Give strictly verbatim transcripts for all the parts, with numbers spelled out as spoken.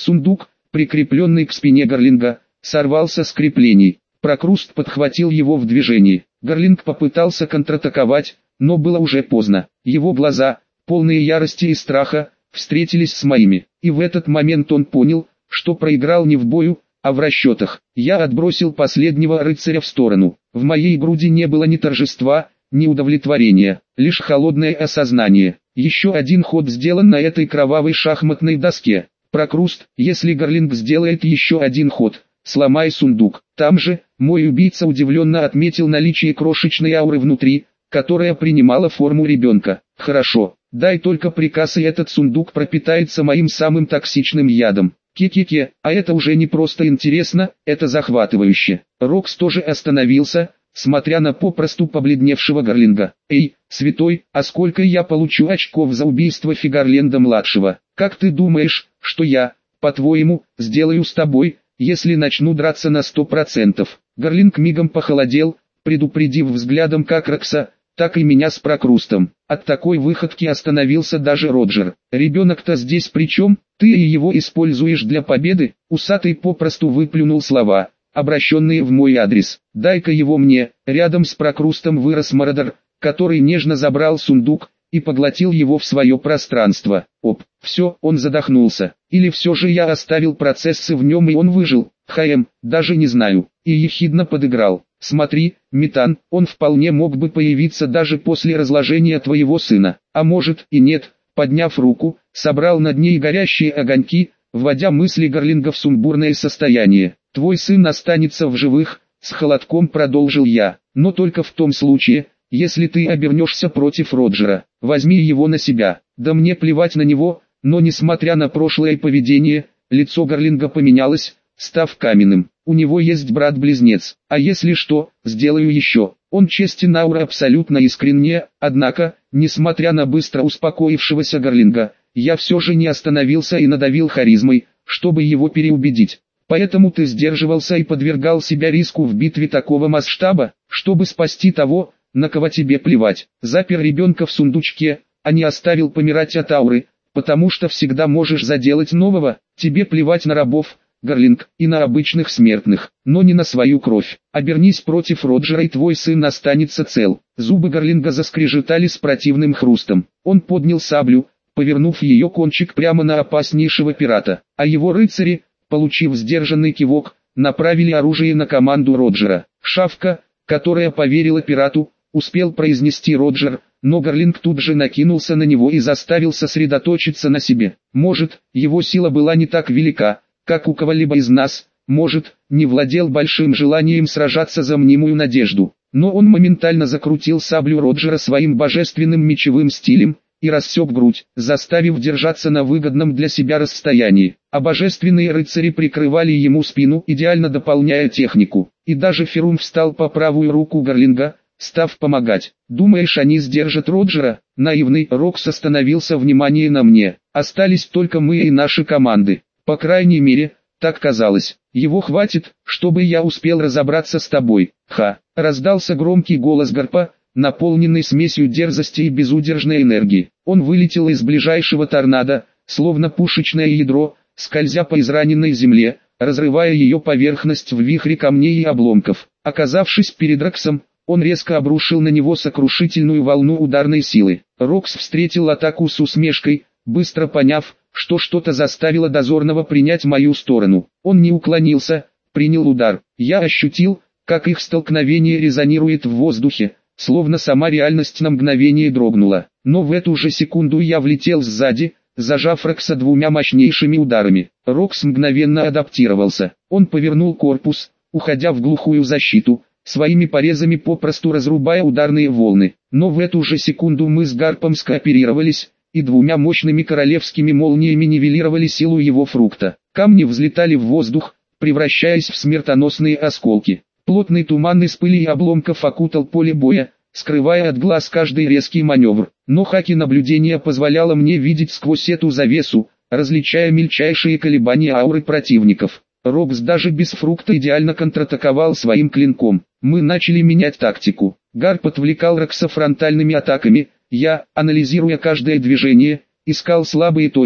Сундук, прикрепленный к спине Гарлинга, сорвался с креплений. Прокруст подхватил его в движении. Гарлинг попытался контратаковать, но было уже поздно. Его глаза, полные ярости и страха, встретились с моими. И в этот момент он понял, что проиграл не в бою, а в расчетах. Я отбросил последнего рыцаря в сторону. В моей груди не было ни торжества, ни удовлетворения, лишь холодное осознание. Еще один ход сделан на этой кровавой шахматной доске. Прокруст, если Гарлинг сделает еще один ход, сломай сундук. Там же, мой убийца удивленно отметил наличие крошечной ауры внутри, которая принимала форму ребенка. Хорошо, дай только приказ, и этот сундук пропитается моим самым токсичным ядом. Ке-ке-ке, а это уже не просто интересно, это захватывающе. Рокс тоже остановился, смотря на попросту побледневшего Гарлинга. Эй, святой, а сколько я получу очков за убийство Фигарленда-младшего? Как ты думаешь, что я, по-твоему, сделаю с тобой, если начну драться на сто процентов? Гарлинг мигом похолодел, предупредив взглядом как Рокса, так и меня с Прокрустом. От такой выходки остановился даже Роджер. «Ребенок-то здесь при чем? Ты и его используешь для победы?» Усатый попросту выплюнул слова, обращенные в мой адрес. «Дай-ка его мне». Рядом с Прокрустом вырос Мародер, который нежно забрал сундук и поглотил его в свое пространство. Оп, все, он задохнулся. Или все же я оставил процессы в нем и он выжил? Хм, даже не знаю. И ехидно подыграл. «Смотри, Метан, он вполне мог бы появиться даже после разложения твоего сына, а может и нет». Подняв руку, собрал над ней горящие огоньки, вводя мысли Гарлинга в сумбурное состояние. «Твой сын останется в живых», — с холодком продолжил я, «но только в том случае, если ты обернешься против Роджера. Возьми его на себя». Да мне плевать на него, но несмотря на прошлое поведение, лицо Гарлинга поменялось, став каменным. У него есть брат-близнец, а если что, сделаю еще. Он честен, аура абсолютно искренняя, однако, несмотря на быстро успокоившегося Гарлинга, я все же не остановился и надавил харизмой, чтобы его переубедить. Поэтому ты сдерживался и подвергал себя риску в битве такого масштаба, чтобы спасти того, на кого тебе плевать. Запер ребенка в сундучке, а не оставил помирать от ауры, потому что всегда можешь заделать нового. Тебе плевать на рабов, Гарлинг, и на обычных смертных, но не на свою кровь. Обернись против Роджера и твой сын останется цел. Зубы Гарлинга заскрежетали с противным хрустом. Он поднял саблю, повернув ее кончик прямо на опаснейшего пирата, а его рыцари, получив сдержанный кивок, направили оружие на команду Роджера. «Шавка, которая поверила пирату», успел произнести Роджер, но Гарлинг тут же накинулся на него и заставил сосредоточиться на себе. Может, его сила была не так велика, как у кого-либо из нас, может, не владел большим желанием сражаться за мнимую надежду, но он моментально закрутил саблю Роджера своим божественным мечевым стилем и рассек грудь, заставив держаться на выгодном для себя расстоянии, а божественные рыцари прикрывали ему спину, идеально дополняя технику, и даже Ферум встал по правую руку Гарлинга, став помогать. «Думаешь, они сдержат Роджера?» Наивный Рокс остановился, внимание на мне. «Остались только мы и наши команды. По крайней мере, так казалось. Его хватит, чтобы я успел разобраться с тобой». «Ха!» — раздался громкий голос Гарпа, наполненный смесью дерзости и безудержной энергии. Он вылетел из ближайшего торнадо, словно пушечное ядро, скользя по израненной земле, разрывая ее поверхность в вихре камней и обломков. Оказавшись перед Роксом, он резко обрушил на него сокрушительную волну ударной силы. Рокс встретил атаку с усмешкой, быстро поняв, что что-то заставило дозорного принять мою сторону. Он не уклонился, принял удар. Я ощутил, как их столкновение резонирует в воздухе, словно сама реальность на мгновение дрогнула. Но в эту же секунду я влетел сзади, зажав Рокса двумя мощнейшими ударами. Рокс мгновенно адаптировался. Он повернул корпус, уходя в глухую защиту, своими порезами попросту разрубая ударные волны. Но в эту же секунду мы с Гарпом скооперировались, и двумя мощными королевскими молниями нивелировали силу его фрукта. Камни взлетали в воздух, превращаясь в смертоносные осколки. Плотный туман из пыли и обломков окутал поле боя, скрывая от глаз каждый резкий маневр. Но хаки наблюдения позволяло мне видеть сквозь эту завесу, различая мельчайшие колебания ауры противников. Рокс даже без фрукта идеально контратаковал своим клинком. Мы начали менять тактику. Гарп отвлекал Рокса фронтальными атаками, я, анализируя каждое движение, искал слабые точки,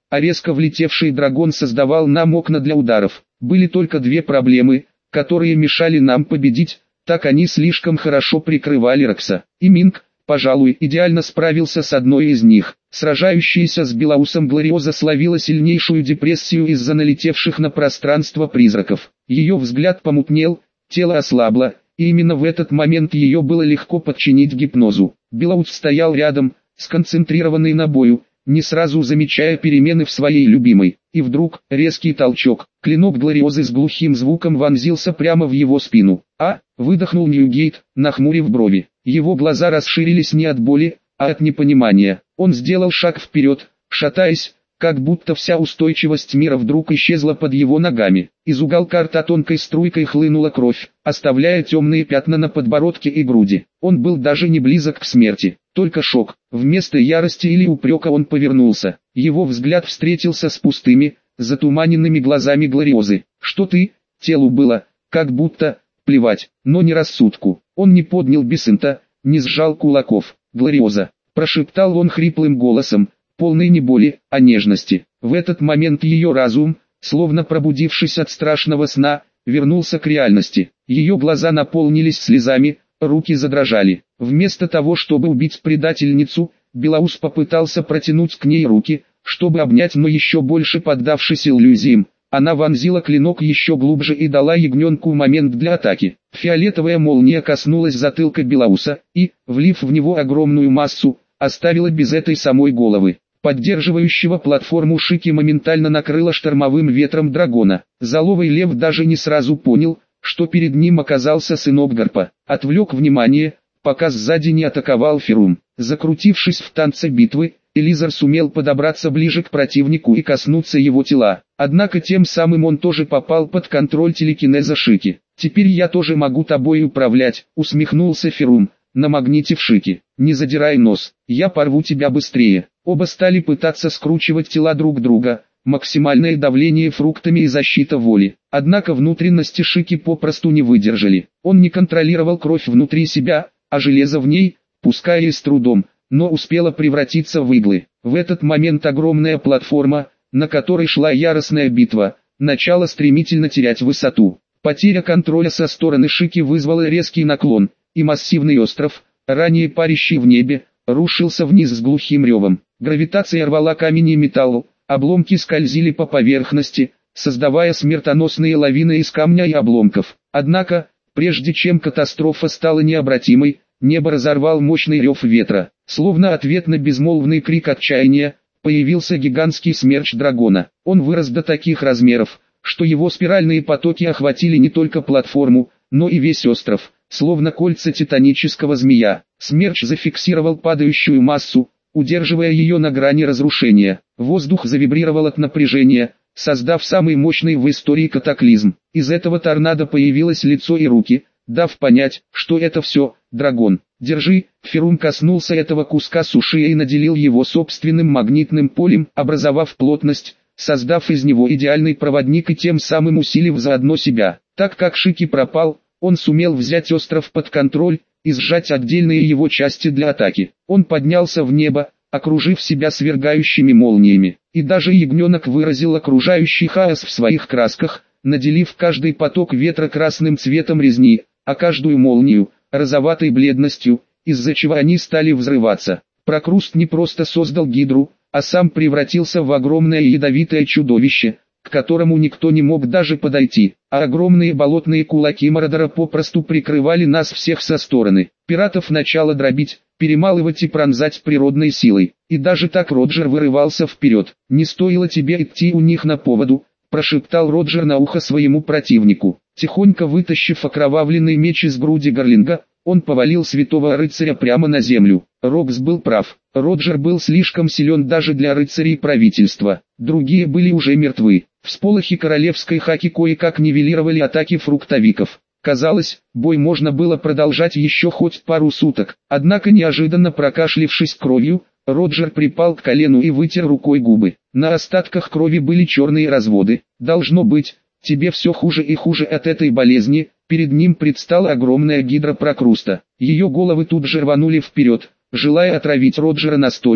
а резко влетевший дракон создавал нам окна для ударов. Были только две проблемы, которые мешали нам победить, так они слишком хорошо прикрывали Рокса. И Минг, пожалуй, идеально справился с одной из них. Сражающаяся с Белоусом Глориоза словила сильнейшую депрессию из-за налетевших на пространство призраков. Ее взгляд помутнел, тело ослабло, и именно в этот момент ее было легко подчинить гипнозу. Белоус стоял рядом, сконцентрированный на бою, не сразу замечая перемены в своей любимой. И вдруг, резкий толчок, клинок Глориозы с глухим звуком вонзился прямо в его спину. «А!» — выдохнул Ньюгейт, нахмурив брови. Его глаза расширились не от боли, а от непонимания. Он сделал шаг вперед, шатаясь, как будто вся устойчивость мира вдруг исчезла под его ногами. Из уголка рта тонкой струйкой хлынула кровь, оставляя темные пятна на подбородке и груди. Он был даже не близок к смерти, только шок. Вместо ярости или упрека он повернулся. Его взгляд встретился с пустыми, затуманенными глазами Глориозы. «Что ты?» Телу было, как будто, плевать, но не рассудку. Он не поднял бесинта, не сжал кулаков. «Глориоза!» – прошептал он хриплым голосом, полный не боли, а нежности. В этот момент ее разум, словно пробудившись от страшного сна, вернулся к реальности. Ее глаза наполнились слезами, руки задрожали. Вместо того, чтобы убить предательницу, Белоус попытался протянуть к ней руки, чтобы обнять, но еще больше поддавшись иллюзиям. Она вонзила клинок еще глубже и дала ягненку момент для атаки. Фиолетовая молния коснулась затылка Белоуса и, влив в него огромную массу, оставила без этой самой головы. Поддерживающего платформу Шики моментально накрыло штормовым ветром дракона. Заловый лев даже не сразу понял, что перед ним оказался сынок Гарпа. Отвлек внимание, пока сзади не атаковал Ферум. Закрутившись в танце битвы, Элизар сумел подобраться ближе к противнику и коснуться его тела. Однако тем самым он тоже попал под контроль телекинеза Шики. «Теперь я тоже могу тобой управлять», — усмехнулся Ферум, намагнитив Шики. «Не задирай нос, я порву тебя быстрее». Оба стали пытаться скручивать тела друг друга, максимальное давление фруктами и защита воли. Однако внутренности Шики попросту не выдержали. Он не контролировал кровь внутри себя, а железо в ней, пускай и с трудом, но успела превратиться в иглы. В этот момент огромная платформа, на которой шла яростная битва, начала стремительно терять высоту. Потеря контроля со стороны Шики вызвала резкий наклон, и массивный остров, ранее парящий в небе, рушился вниз с глухим ревом. Гравитация рвала камень и металл, обломки скользили по поверхности, создавая смертоносные лавины из камня и обломков. Однако, прежде чем катастрофа стала необратимой, небо разорвал мощный рев ветра. Словно ответ на безмолвный крик отчаяния, появился гигантский смерч дракона. Он вырос до таких размеров, что его спиральные потоки охватили не только платформу, но и весь остров, словно кольца титанического змея. Смерч зафиксировал падающую массу, удерживая ее на грани разрушения. Воздух завибрировал от напряжения, создав самый мощный в истории катаклизм. Из этого торнадо появилось лицо и руки, дав понять, что это все, дракон. «Держи», Ферум коснулся этого куска суши и наделил его собственным магнитным полем, образовав плотность, создав из него идеальный проводник и тем самым усилив заодно себя. Так как Шики пропал, он сумел взять остров под контроль и сжать отдельные его части для атаки. Он поднялся в небо, окружив себя свергающими молниями, и даже ягненок выразил окружающий хаос в своих красках, наделив каждый поток ветра красным цветом резни, а каждую молнию – розоватой бледностью, из-за чего они стали взрываться. Прокруст не просто создал гидру, а сам превратился в огромное ядовитое чудовище, к которому никто не мог даже подойти, а огромные болотные кулаки Мородора попросту прикрывали нас всех со стороны. Пиратов начало дробить, перемалывать и пронзать природной силой, и даже так Роджер вырывался вперед. «Не стоило тебе идти у них на поводу», – прошептал Роджер на ухо своему противнику. Тихонько вытащив окровавленный меч из груди Гарлинга, он повалил святого рыцаря прямо на землю. Рокс был прав, Роджер был слишком силен даже для рыцарей правительства, другие были уже мертвы. Всполохи королевской хаки кое-как нивелировали атаки фруктовиков. Казалось, бой можно было продолжать еще хоть пару суток, однако неожиданно прокашлившись кровью, Роджер припал к колену и вытер рукой губы. На остатках крови были черные разводы. «Должно быть, тебе все хуже и хуже от этой болезни». Перед ним предстала огромная гидра Прокруста. Ее головы тут же рванули вперед, желая отравить Роджера настолько,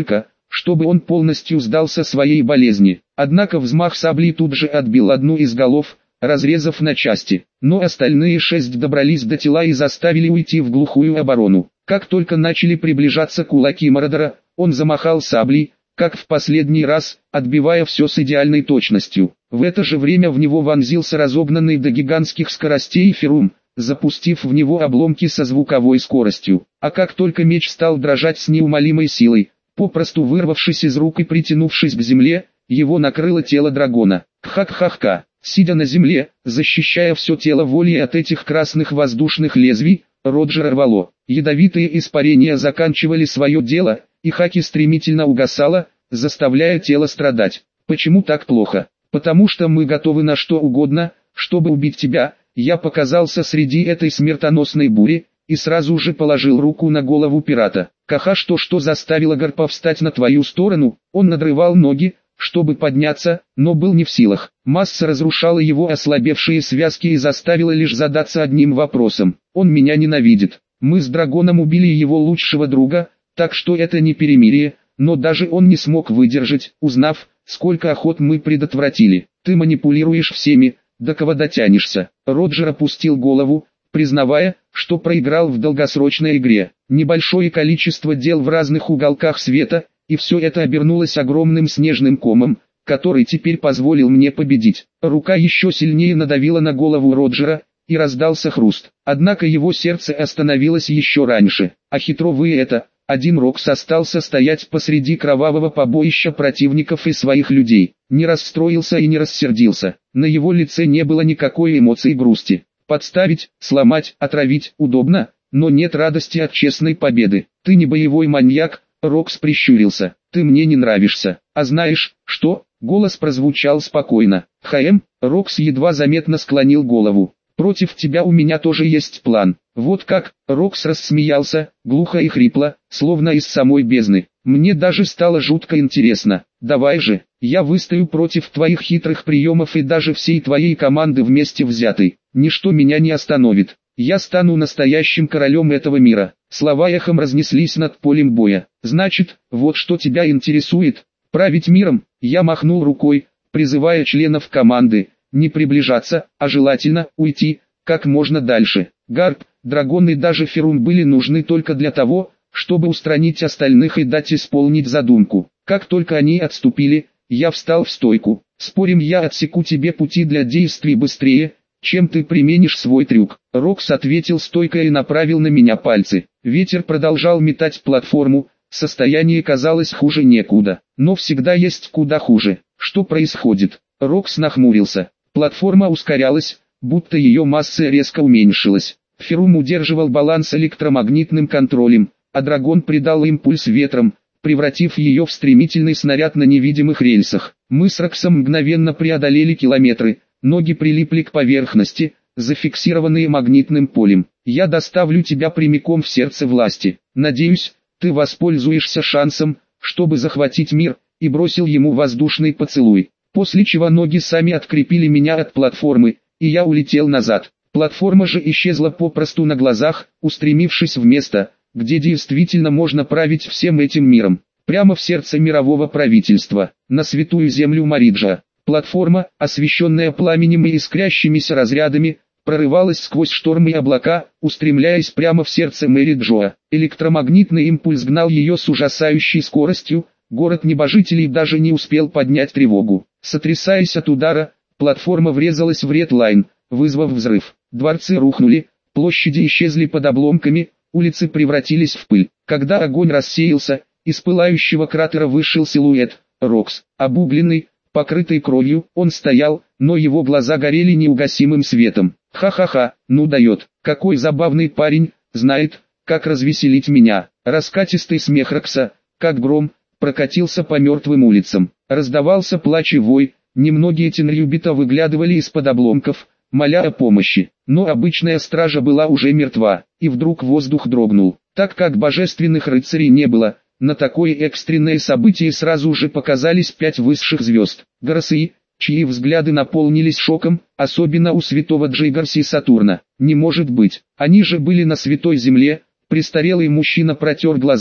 чтобы он полностью сдался своей болезни. Однако взмах сабли тут же отбил одну из голов, разрезав на части, но остальные шесть добрались до тела и заставили уйти в глухую оборону. Как только начали приближаться кулаки Мордора, он замахал саблей, как в последний раз, отбивая все с идеальной точностью. В это же время в него вонзился разогнанный до гигантских скоростей Ферум, запустив в него обломки со звуковой скоростью. А как только меч стал дрожать с неумолимой силой, попросту вырвавшись из рук и притянувшись к земле, его накрыло тело дракона. Кха-кха-кха. Сидя на земле, защищая все тело волей от этих красных воздушных лезвий, Роджера рвало. Ядовитые испарения заканчивали свое дело, и Хаки стремительно угасала, заставляя тело страдать. Почему так плохо? Потому что мы готовы на что угодно, чтобы убить тебя. Я показался среди этой смертоносной бури, и сразу же положил руку на голову пирата. Каха, что что заставило Гарпа встать на твою сторону? Он надрывал ноги, чтобы подняться, но был не в силах. Масса разрушала его ослабевшие связки и заставила лишь задаться одним вопросом. Он меня ненавидит. Мы с Драгоном убили его лучшего друга, так что это не перемирие, но даже он не смог выдержать, узнав, сколько охот мы предотвратили. Ты манипулируешь всеми, до кого дотянешься. Роджер опустил голову, признавая, что проиграл в долгосрочной игре. Небольшое количество дел в разных уголках света, и все это обернулось огромным снежным комом, который теперь позволил мне победить. Рука еще сильнее надавила на голову Роджера, и раздался хруст. Однако его сердце остановилось еще раньше. А хитро вы это, один Рокс остался стоять посреди кровавого побоища противников и своих людей. Не расстроился и не рассердился. На его лице не было никакой эмоции грусти. Подставить, сломать, отравить удобно, но нет радости от честной победы. Ты не боевой маньяк. Рокс прищурился. «Ты мне не нравишься. А знаешь, что?» Голос прозвучал спокойно. «Хэм?» Рокс едва заметно склонил голову. «Против тебя у меня тоже есть план». «Вот как?» Рокс рассмеялся, глухо и хрипло, словно из самой бездны. «Мне даже стало жутко интересно. Давай же, я выстою против твоих хитрых приемов и даже всей твоей команды вместе взятой. Ничто меня не остановит. Я стану настоящим королем этого мира». Слова эхом разнеслись над полем боя. «Значит, вот что тебя интересует? Править миром?» Я махнул рукой, призывая членов команды не приближаться, а желательно уйти как можно дальше. Гарп, Драгон и даже Ферум были нужны только для того, чтобы устранить остальных и дать исполнить задумку. Как только они отступили, я встал в стойку. «Спорим, я отсеку тебе пути для действий быстрее, чем ты применишь свой трюк». Рокс ответил стойко и направил на меня пальцы. Ветер продолжал метать платформу, состояние казалось хуже некуда. Но всегда есть куда хуже. Что происходит? Рокс нахмурился. Платформа ускорялась, будто ее масса резко уменьшилась. Ферум удерживал баланс электромагнитным контролем, а Драгон придал импульс ветром, превратив ее в стремительный снаряд на невидимых рельсах. Мы с Роксом мгновенно преодолели километры. Ноги прилипли к поверхности, зафиксированные магнитным полем. «Я доставлю тебя прямиком в сердце власти. Надеюсь, ты воспользуешься шансом, чтобы захватить мир», и бросил ему воздушный поцелуй. После чего ноги сами открепили меня от платформы, и я улетел назад. Платформа же исчезла попросту на глазах, устремившись в место, где действительно можно править всем этим миром. Прямо в сердце мирового правительства, на святую землю Мариджа. Платформа, освещенная пламенем и искрящимися разрядами, прорывалась сквозь штормы и облака, устремляясь прямо в сердце Мэри Джоа. Электромагнитный импульс гнал ее с ужасающей скоростью, город небожителей даже не успел поднять тревогу. Сотрясаясь от удара, платформа врезалась в Редлайн, вызвав взрыв. Дворцы рухнули, площади исчезли под обломками, улицы превратились в пыль. Когда огонь рассеялся, из пылающего кратера вышел силуэт Рокс, обугленный, покрытый кровью. Он стоял, но его глаза горели неугасимым светом. «Ха-ха-ха, ну дает, какой забавный парень, знает, как развеселить меня». Раскатистый смех Рокса, как гром, прокатился по мертвым улицам. Раздавался плач и вой, немногие Тенрюбита выглядывали из-под обломков, моля о помощи. Но обычная стража была уже мертва, и вдруг воздух дрогнул. Так как божественных рыцарей не было, на такое экстренное событие сразу же показались пять высших звезд. Гарасы, чьи взгляды наполнились шоком, особенно у святого Джигарси Сатурна. Не может быть, они же были на святой земле. Престарелый мужчина протер глаза,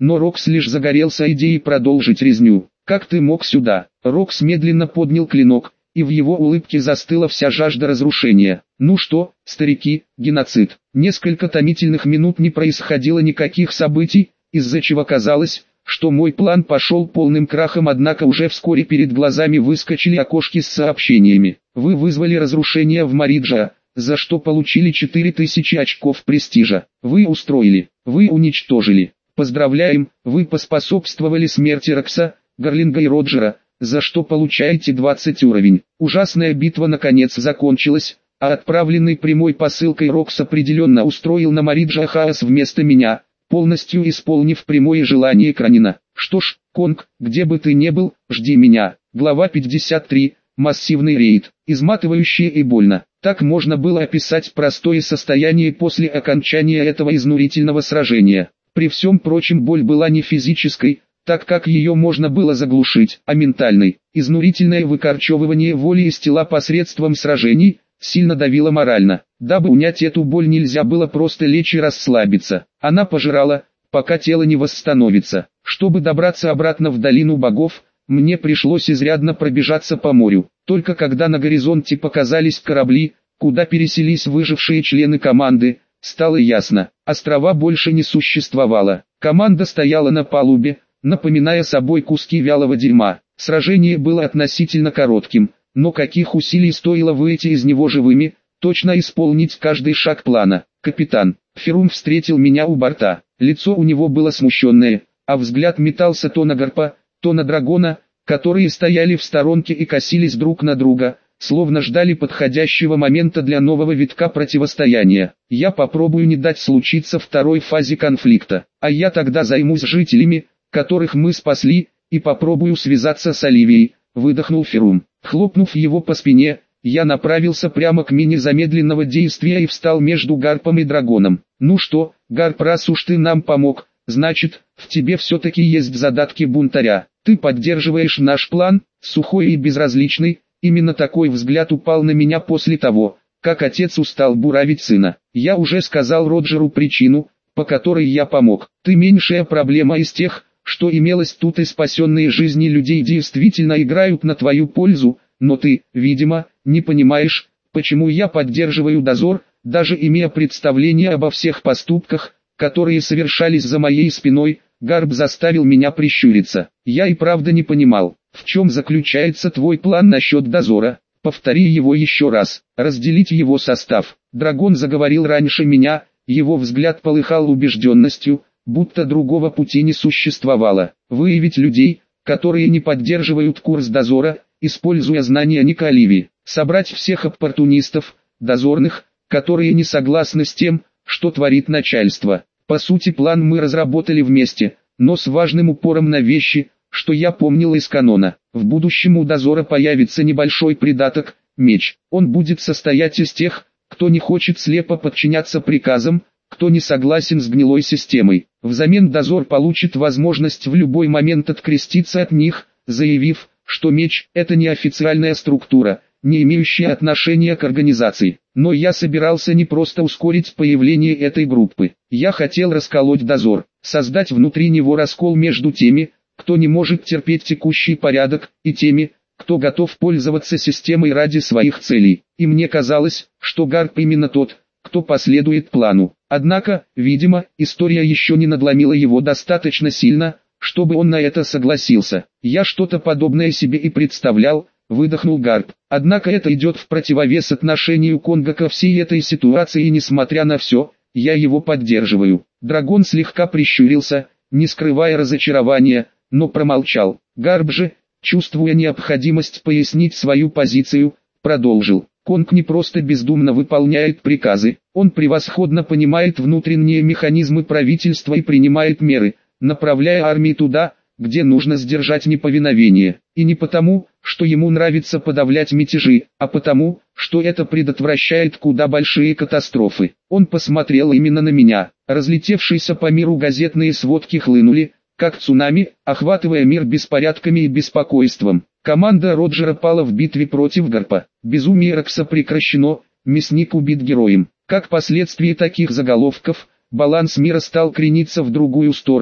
но Рокс лишь загорелся идеей продолжить резню. «Как ты мог сюда?» Рокс медленно поднял клинок, и в его улыбке застыла вся жажда разрушения. «Ну что, старики, геноцид». Несколько томительных минут не происходило никаких событий, из-за чего казалось, что мой план пошел полным крахом, однако уже вскоре перед глазами выскочили окошки с сообщениями. «Вы вызвали разрушение в Мариджа, за что получили четыре тысячи очков престижа. Вы устроили, вы уничтожили. Поздравляем, вы поспособствовали смерти Рокса, Гарлинга и Роджера, за что получаете двадцать уровень». Ужасная битва наконец закончилась, а отправленный прямой посылкой Рокс определенно устроил на Мариджа хаос вместо меня, полностью исполнив прямое желание Кранина. «Что ж, Конг, где бы ты ни был, жди меня». Глава пятьдесят три. Массивный рейд. Изматывающе и больно. Так можно было описать простое состояние после окончания этого изнурительного сражения. При всем прочем, боль была не физической, так как ее можно было заглушить, а ментальной. Изнурительное выкорчевывание воли из тела посредством сражений сильно давило морально. Дабы унять эту боль, нельзя было просто лечь и расслабиться. Она пожирала, пока тело не восстановится. Чтобы добраться обратно в долину богов, мне пришлось изрядно пробежаться по морю. Только когда на горизонте показались корабли, куда переселись выжившие члены команды, стало ясно, острова больше не существовало. Команда стояла на палубе, напоминая собой куски вялого дерьма. Сражение было относительно коротким, но каких усилий стоило выйти из него живыми, точно исполнить каждый шаг плана. «Капитан». Ферум встретил меня у борта. Лицо у него было смущенное, а взгляд метался то на Гарпа, то на Драгона, которые стояли в сторонке и косились друг на друга, словно ждали подходящего момента для нового витка противостояния. «Я попробую не дать случиться второй фазе конфликта, а я тогда займусь жителями, которых мы спасли, и попробую связаться с Оливией», — выдохнул Ферум. Хлопнув его по спине, я направился прямо к мине замедленного действия и встал между Гарпом и Драгоном. «Ну что, Гарп, раз уж ты нам помог, значит, в тебе все-таки есть задатки бунтаря. Ты поддерживаешь наш план?» Сухой и безразличный, именно такой взгляд упал на меня после того, как отец устал буравить сына. «Я уже сказал Роджеру причину, по которой я помог. Ты меньшая проблема из тех, что имелось тут, и спасенные жизни людей действительно играют на твою пользу, но ты, видимо, не понимаешь, почему я поддерживаю дозор, даже имея представление обо всех поступках, которые совершались за моей спиной». Гарп заставил меня прищуриться. «Я и правда не понимал, в чем заключается твой план насчет дозора. Повтори его еще раз. Разделить его состав». Драгон заговорил раньше меня, его взгляд полыхал убежденностью, будто другого пути не существовало. «Выявить людей, которые не поддерживают курс дозора, используя знания Ника Оливии. Собрать всех оппортунистов, дозорных, которые не согласны с тем, что творит начальство». По сути, план мы разработали вместе, но с важным упором на вещи, что я помнил из канона. В будущем у дозора появится небольшой придаток – меч. Он будет состоять из тех, кто не хочет слепо подчиняться приказам, кто не согласен с гнилой системой. Взамен дозор получит возможность в любой момент откреститься от них, заявив, что меч – это не официальная структура, не имеющая отношения к организации. Но я собирался не просто ускорить появление этой группы. Я хотел расколоть дозор, создать внутри него раскол между теми, кто не может терпеть текущий порядок, и теми, кто готов пользоваться системой ради своих целей. И мне казалось, что Гарп именно тот, кто последует плану. Однако, видимо, история еще не надломила его достаточно сильно, чтобы он на это согласился. «Я что-то подобное себе и представлял», — выдохнул Гарп. «Однако это идет в противовес отношению Конга ко всей этой ситуации, и несмотря на все, я его поддерживаю». Драгон слегка прищурился, не скрывая разочарования, но промолчал. Гарп же, чувствуя необходимость пояснить свою позицию, продолжил. «Конг не просто бездумно выполняет приказы, он превосходно понимает внутренние механизмы правительства и принимает меры, направляя армии туда, где нужно сдержать неповиновение. И не потому, что ему нравится подавлять мятежи, а потому, что это предотвращает куда большие катастрофы». Он посмотрел именно на меня. Разлетевшиеся по миру газетные сводки хлынули, как цунами, охватывая мир беспорядками и беспокойством. Команда Роджера пала в битве против Гарпа. Безумие Рокса прекращено, мясник убит героем. Как последствие таких заголовков, баланс мира стал крениться в другую сторону.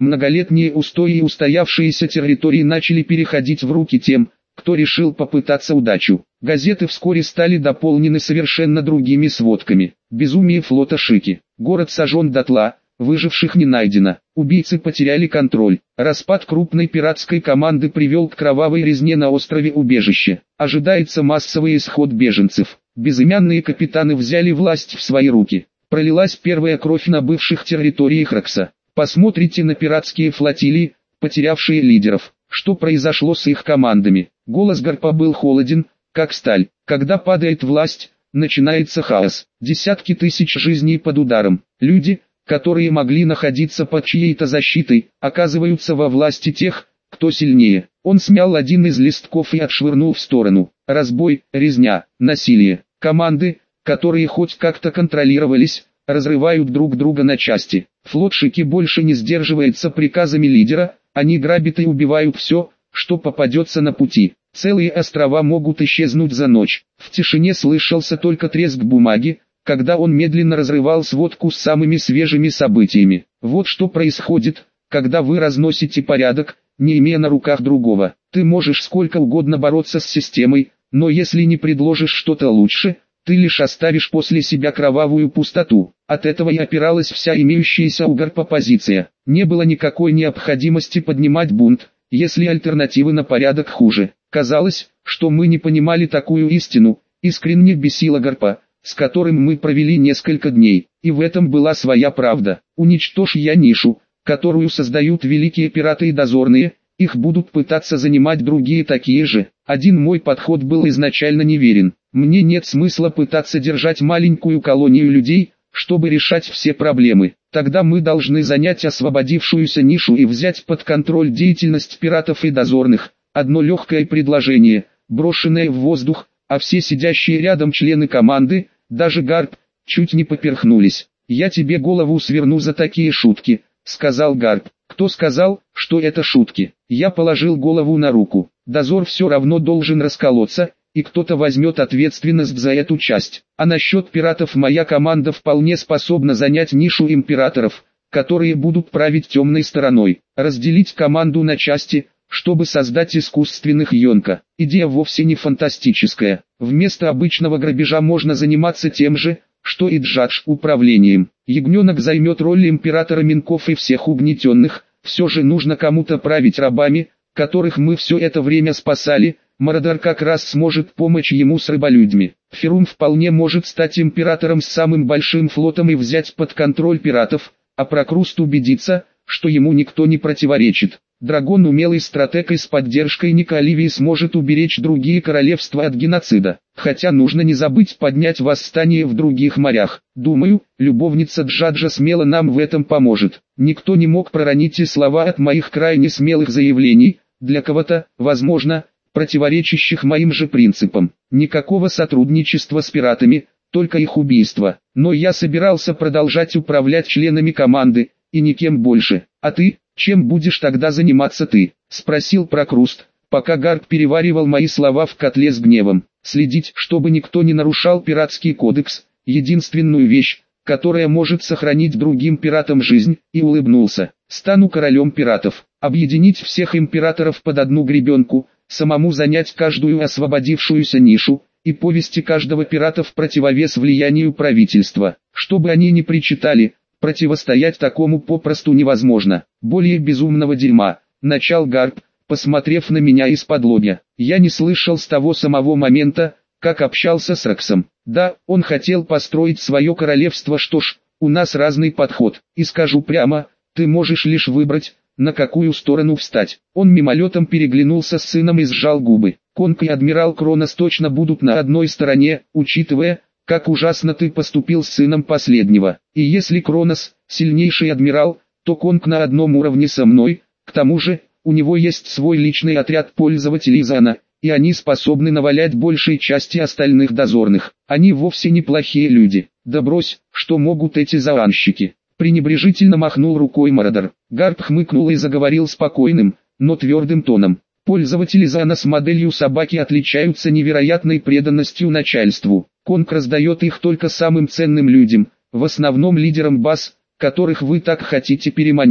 Многолетние устои и устоявшиеся территории начали переходить в руки тем, кто решил попытаться удачу. Газеты вскоре стали дополнены совершенно другими сводками. Безумие флота Шики. Город сожжен дотла, выживших не найдено. Убийцы потеряли контроль. Распад крупной пиратской команды привел к кровавой резне на острове Убежище. Ожидается массовый исход беженцев. Безымянные капитаны взяли власть в свои руки. Пролилась первая кровь на бывших территориях Рекса. Посмотрите на пиратские флотилии, потерявшие лидеров. Что произошло с их командами? Голос Гарпа был холоден, как сталь. Когда падает власть, начинается хаос. Десятки тысяч жизней под ударом. Люди, которые могли находиться под чьей-то защитой, оказываются во власти тех, кто сильнее. Он смял один из листков и отшвырнул в сторону. Разбой, резня, насилие. Команды, которые хоть как-то контролировались, разрывают друг друга на части. Флот Шики больше не сдерживается приказами лидера, они грабят и убивают все, что попадется на пути. Целые острова могут исчезнуть за ночь. В тишине слышался только треск бумаги, когда он медленно разрывал сводку с самыми свежими событиями. Вот что происходит, когда вы разносите порядок, не имея на руках другого. Ты можешь сколько угодно бороться с системой, но если не предложишь что-то лучше, ты лишь оставишь после себя кровавую пустоту. От этого и опиралась вся имеющаяся у Гарпа позиция. Не было никакой необходимости поднимать бунт, если альтернативы на порядок хуже. Казалось, что мы не понимали такую истину, искренне бесила Гарпа, с которым мы провели несколько дней, и в этом была своя правда. Уничтожь я нишу, которую создают великие пираты и дозорные, их будут пытаться занимать другие такие же. Один мой подход был изначально неверен. Мне нет смысла пытаться держать маленькую колонию людей, чтобы решать все проблемы. Тогда мы должны занять освободившуюся нишу и взять под контроль деятельность пиратов и дозорных. Одно легкое предложение, брошенное в воздух, а все сидящие рядом члены команды, даже Гарп, чуть не поперхнулись. «Я тебе голову сверну за такие шутки», — сказал Гарп. «Кто сказал, что это шутки?» Я положил голову на руку. Дозор все равно должен расколоться, и кто-то возьмет ответственность за эту часть. А насчет пиратов моя команда вполне способна занять нишу императоров, которые будут править темной стороной. Разделить команду на части, чтобы создать искусственных йонка. Идея вовсе не фантастическая. Вместо обычного грабежа можно заниматься тем же, что и Джадж, управлением. Ягненок займет роль императора минков и всех угнетенных. Все же нужно кому-то править рабами, которых мы все это время спасали. Мародер как раз сможет помочь ему с рыболюдьми. Ферум вполне может стать императором с самым большим флотом и взять под контроль пиратов, а Прокруст убедится, что ему никто не противоречит. Драгон, умелый стратег и с поддержкой Ника Оливии, сможет уберечь другие королевства от геноцида. Хотя нужно не забыть поднять восстание в других морях. Думаю, любовница Джаджа смело нам в этом поможет. Никто не мог проронить и слова от моих крайне смелых заявлений, для кого-то, возможно, противоречащих моим же принципам. Никакого сотрудничества с пиратами, только их убийство. Но я собирался продолжать управлять членами команды, и никем больше. А ты, чем будешь тогда заниматься ты? Спросил Прокруст, пока Гарп переваривал мои слова в котле с гневом. Следить, чтобы никто не нарушал пиратский кодекс, единственную вещь, которая может сохранить другим пиратам жизнь, и улыбнулся. Стану королем пиратов, объединить всех императоров под одну гребенку, самому занять каждую освободившуюся нишу, и повести каждого пирата в противовес влиянию правительства. Чтобы они не причитали, противостоять такому попросту невозможно. Более безумного дерьма, начал Гарп, посмотрев на меня из-под лобья. Я не слышал с того самого момента, как общался с Рексом. Да, он хотел построить свое королевство, что ж, у нас разный подход. И скажу прямо, ты можешь лишь выбрать, на какую сторону встать. Он мимолетом переглянулся с сыном и сжал губы. Конг и адмирал Кронос точно будут на одной стороне, учитывая, как ужасно ты поступил с сыном последнего. И если Кронос – сильнейший адмирал, то Конг на одном уровне со мной. К тому же, у него есть свой личный отряд пользователей Зана, и они способны навалять большей части остальных дозорных. Они вовсе не плохие люди. Да брось, что могут эти заанщики. Пренебрежительно махнул рукой Мародер. Гарп хмыкнул и заговорил спокойным, но твердым тоном. Пользователи Зана с моделью собаки отличаются невероятной преданностью начальству. Конг раздает их только самым ценным людям, в основном лидерам баз, которых вы так хотите переманить.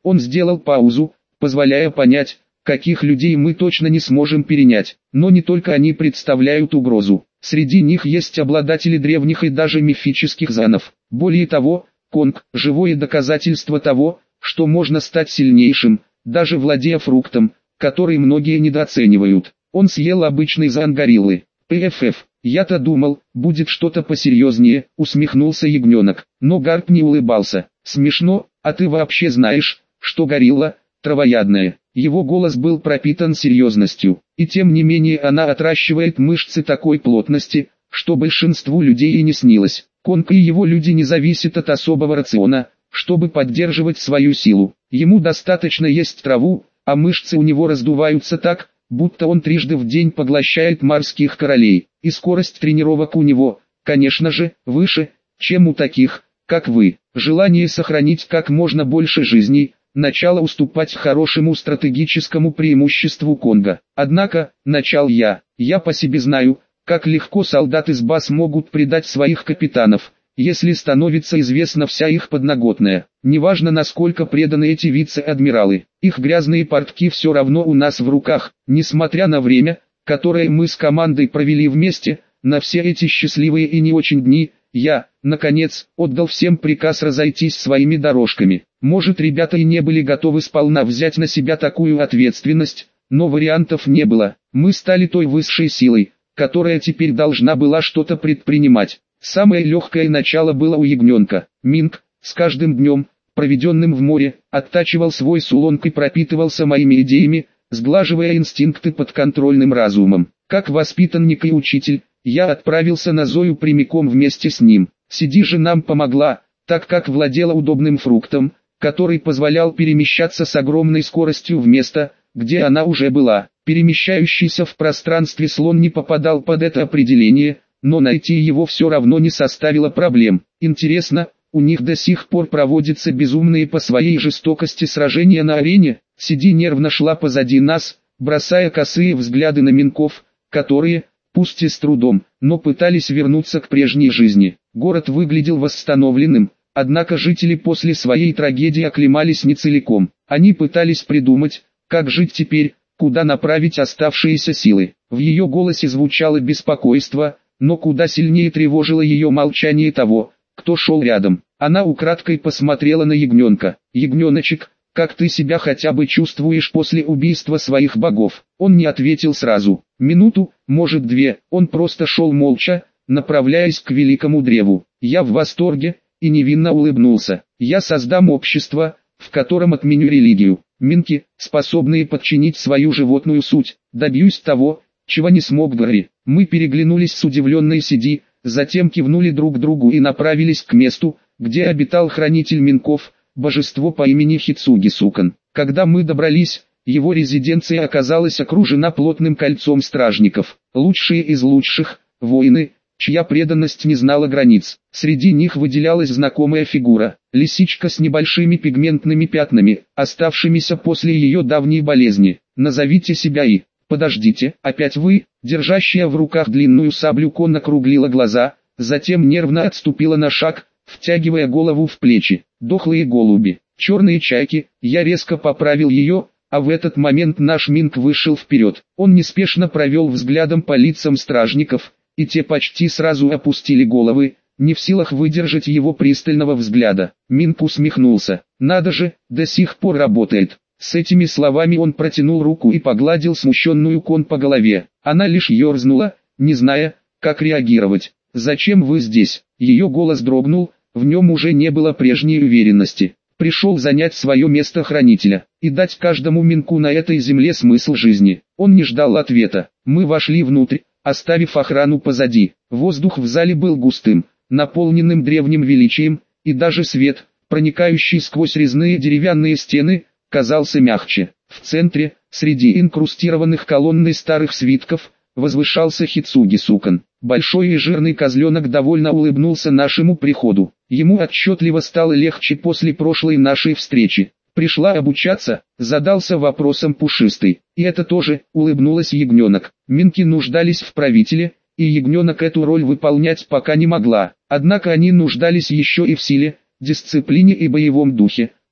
Он сделал паузу, позволяя понять, каких людей мы точно не сможем перенять. Но не только они представляют угрозу. Среди них есть обладатели древних и даже мифических занов. Более того, Конг – живое доказательство того, что можно стать сильнейшим, даже владея фруктом, который многие недооценивают. Он съел обычный зан гориллы. «Пф, я-то думал, будет что-то посерьезнее», — усмехнулся ягненок. Но Гарп не улыбался. «Смешно, а ты вообще знаешь, что горилла — травоядная?» Его голос был пропитан серьезностью. И тем не менее она отращивает мышцы такой плотности, что большинству людей и не снилось. Конг и его люди не зависят от особого рациона, чтобы поддерживать свою силу. Ему достаточно есть траву, а мышцы у него раздуваются так, будто он трижды в день поглощает морских кораллей. И скорость тренировок у него, конечно же, выше, чем у таких, как вы. Желание сохранить как можно больше жизней – начало уступать хорошему стратегическому преимуществу Конга. Однако, начал я, я по себе знаю, как легко солдаты с баз могут предать своих капитанов, если становится известна вся их подноготная. Неважно, насколько преданы эти вице-адмиралы, их грязные портки все равно у нас в руках. Несмотря на время, которое мы с командой провели вместе, на все эти счастливые и не очень дни, я, наконец, отдал всем приказ разойтись своими дорожками. Может, ребята и не были готовы сполна взять на себя такую ответственность, но вариантов не было. Мы стали той высшей силой, которая теперь должна была что-то предпринимать. Самое легкое начало было у ягненка. Минг, с каждым днем, проведенным в море, оттачивал свой сулонг и пропитывался моими идеями, сглаживая инстинкты подконтрольным разумом. Как воспитанник и учитель, я отправился на Зою прямиком вместе с ним. Сиди же нам помогла, так как владела удобным фруктом, который позволял перемещаться с огромной скоростью в место, где она уже была. Перемещающийся в пространстве слон не попадал под это определение, но найти его все равно не составило проблем. Интересно, у них до сих пор проводятся безумные по своей жестокости сражения на арене? Сиди нервно шла позади нас, бросая косые взгляды на минков, которые, пусть и с трудом, но пытались вернуться к прежней жизни. Город выглядел восстановленным, однако жители после своей трагедии оклемались не целиком. Они пытались придумать, как жить теперь, куда направить оставшиеся силы. В ее голосе звучало беспокойство, но куда сильнее тревожило ее молчание того, кто шел рядом. Она украдкой посмотрела на ягненка. «Ягненочек, как ты себя хотя бы чувствуешь после убийства своих богов?» Он не ответил сразу. Минуту, может две, он просто шел молча, направляясь к великому древу. Я в восторге, и невинно улыбнулся. Я создам общество, в котором отменю религию. Минки, способные подчинить свою животную суть, добьюсь того, чего не смог Гарри. Мы переглянулись с удивленной Сиди, затем кивнули друг другу и направились к месту, где обитал хранитель Минков, божество по имени Хицуги Сукан. Когда мы добрались, его резиденция оказалась окружена плотным кольцом стражников. Лучшие из лучших, воины, чья преданность не знала границ. Среди них выделялась знакомая фигура, лисичка с небольшими пигментными пятнами, оставшимися после ее давней болезни. «Назовите себя и...» «Подождите, опять вы?» Держащая в руках длинную саблю Кон округлила глаза, затем нервно отступила на шаг, втягивая голову в плечи. «Дохлые голуби, черные чайки». Я резко поправил ее, а в этот момент наш Минк вышел вперед. Он неспешно провел взглядом по лицам стражников, и те почти сразу опустили головы, не в силах выдержать его пристального взгляда. Минк усмехнулся. «Надо же, до сих пор работает». С этими словами он протянул руку и погладил смущенную Кон по голове. Она лишь ерзнула, не зная, как реагировать. «Зачем вы здесь?» Ее голос дрогнул, в нем уже не было прежней уверенности. «Пришел занять свое место хранителя, и дать каждому минку на этой земле смысл жизни». Он не ждал ответа. Мы вошли внутрь, оставив охрану позади. Воздух в зале был густым, наполненным древним величием, и даже свет, проникающий сквозь резные деревянные стены, казался мягче. В центре, среди инкрустированных колонной старых свитков, возвышался Хицуги Сукан. Большой и жирный козленок довольно улыбнулся нашему приходу. Ему отчетливо стало легче после прошлой нашей встречи. «Пришла обучаться?» — задался вопросом Пушистый. «И это тоже», — улыбнулась ягненок. Минки нуждались в правителе, и ягненок эту роль выполнять пока не могла. Однако они нуждались еще и в силе, дисциплине и боевом духе,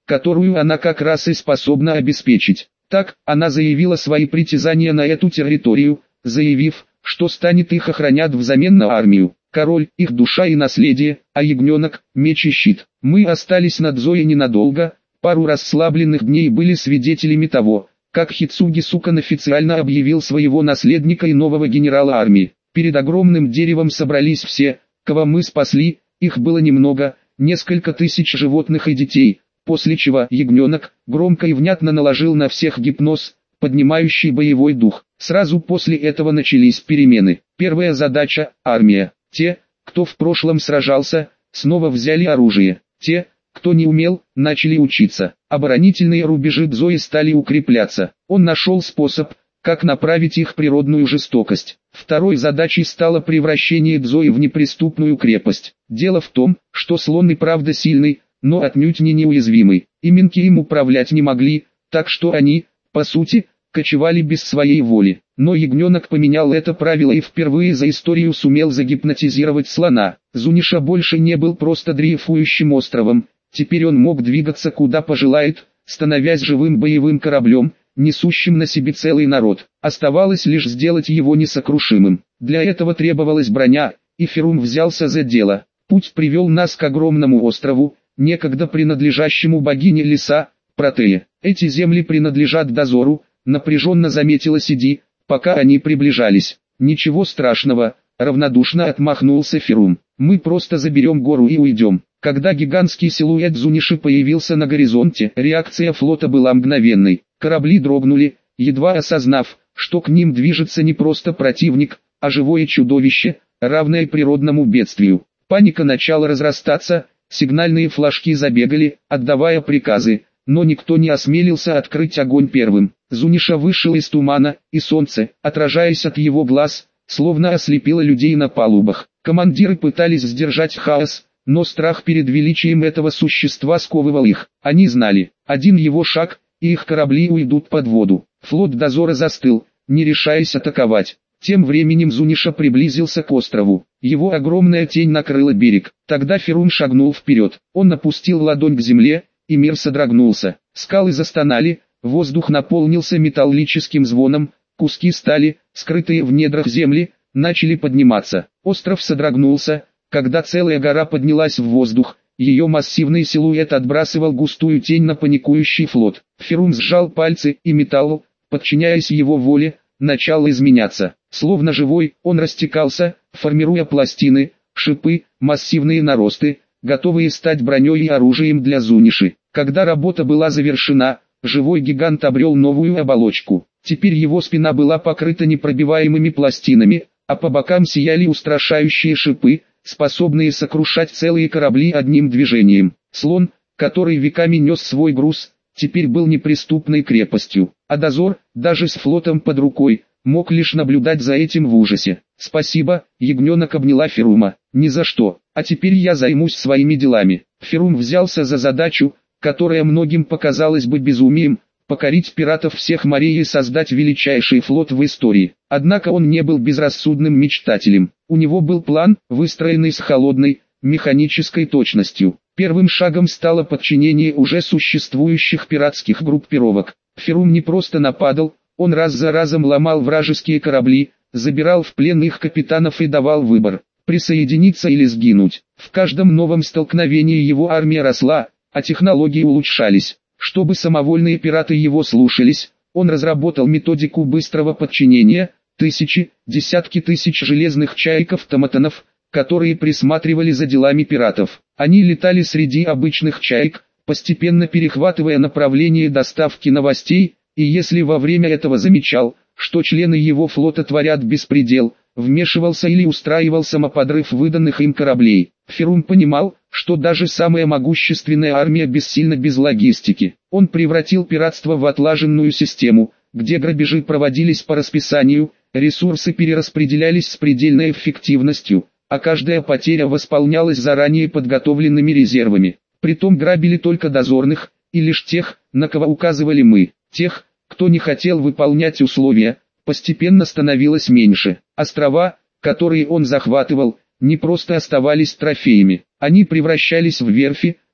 которую она как раз и способна обеспечить. Так, она заявила свои притязания на эту территорию, заявив, что станет их охранять взамен на армию. Король, их душа и наследие, а ягненок, меч и щит. Мы остались над Зоей ненадолго, пару расслабленных дней были свидетелями того, как Хицуги Сукан официально объявил своего наследника и нового генерала армии. Перед огромным деревом собрались все, кого мы спасли, их было немного, несколько тысяч животных и детей, после чего ягненок громко и внятно наложил на всех гипноз, поднимающий боевой дух. Сразу после этого начались перемены. Первая задача – армия. Те, кто в прошлом сражался, снова взяли оружие. Те, кто не умел, начали учиться. Оборонительные рубежи Дзои стали укрепляться. Он нашел способ, как направить их природную жестокость. Второй задачей стало превращение Дзои в неприступную крепость. Дело в том, что слон и правда сильный, но отнюдь не неуязвимый. И минки им управлять не могли, так что они, по сути, кочевали без своей воли. Но ягненок поменял это правило и впервые за историю сумел загипнотизировать слона. Зуниша больше не был просто дрейфующим островом, теперь он мог двигаться куда пожелает, становясь живым боевым кораблем, несущим на себе целый народ. Оставалось лишь сделать его несокрушимым. Для этого требовалась броня, и Ферум взялся за дело. Путь привел нас к огромному острову, некогда принадлежащему богине леса, Протее. Эти земли принадлежат дозору, напряженно заметила Сиди, пока они приближались. Ничего страшного, равнодушно отмахнулся Ферум. Мы просто заберем гору и уйдем. Когда гигантский силуэт Зуниши появился на горизонте, реакция флота была мгновенной. Корабли дрогнули, едва осознав, что к ним движется не просто противник, а живое чудовище, равное природному бедствию. Паника начала разрастаться, сигнальные флажки забегали, отдавая приказы, но никто не осмелился открыть огонь первым. Зуниша вышел из тумана, и солнце, отражаясь от его глаз, словно ослепило людей на палубах. Командиры пытались сдержать хаос, но страх перед величием этого существа сковывал их. Они знали, один его шаг, и их корабли уйдут под воду. Флот дозора застыл, не решаясь атаковать. Тем временем Зуниша приблизился к острову. Его огромная тень накрыла берег. Тогда Ферум шагнул вперед. Он опустил ладонь к земле, и мир содрогнулся. Скалы застонали, воздух наполнился металлическим звоном, куски стали, скрытые в недрах земли, начали подниматься. Остров содрогнулся, когда целая гора поднялась в воздух, ее массивный силуэт отбрасывал густую тень на паникующий флот. Ферум сжал пальцы, и металл, подчиняясь его воле, начал изменяться. Словно живой, он растекался, формируя пластины, шипы, массивные наросты, готовые стать броней и оружием для Зуниши. Когда работа была завершена, живой гигант обрел новую оболочку. Теперь его спина была покрыта непробиваемыми пластинами, а по бокам сияли устрашающие шипы, способные сокрушать целые корабли одним движением. Слон, который веками нес свой груз, теперь был неприступной крепостью, а дозор, даже с флотом под рукой, мог лишь наблюдать за этим в ужасе. «Спасибо», — ягненок обняла Ферума. «Ни за что, а теперь я займусь своими делами». Ферум взялся за задачу, которая многим показалась бы безумием, покорить пиратов всех морей и создать величайший флот в истории. Однако он не был безрассудным мечтателем. У него был план, выстроенный с холодной, механической точностью. Первым шагом стало подчинение уже существующих пиратских группировок. Ферум не просто нападал, он раз за разом ломал вражеские корабли, забирал в плен их капитанов и давал выбор – присоединиться или сгинуть. В каждом новом столкновении его армия росла, а технологии улучшались. Чтобы самовольные пираты его слушались, он разработал методику быстрого подчинения, тысячи, десятки тысяч железных чаек-автоматонов, которые присматривали за делами пиратов. Они летали среди обычных чаек, постепенно перехватывая направление доставки новостей, и если во время этого замечал, что члены его флота творят беспредел, вмешивался или устраивал самоподрыв выданных им кораблей. Ферум понимал, что даже самая могущественная армия бессильна без логистики. Он превратил пиратство в отлаженную систему, где грабежи проводились по расписанию, ресурсы перераспределялись с предельной эффективностью, а каждая потеря восполнялась заранее подготовленными резервами. Притом грабили только дозорных, и лишь тех, на кого указывали мы. Тех, кто не хотел выполнять условия, постепенно становилось меньше. Острова, которые он захватывал, не просто оставались трофеями, они превращались в верфи,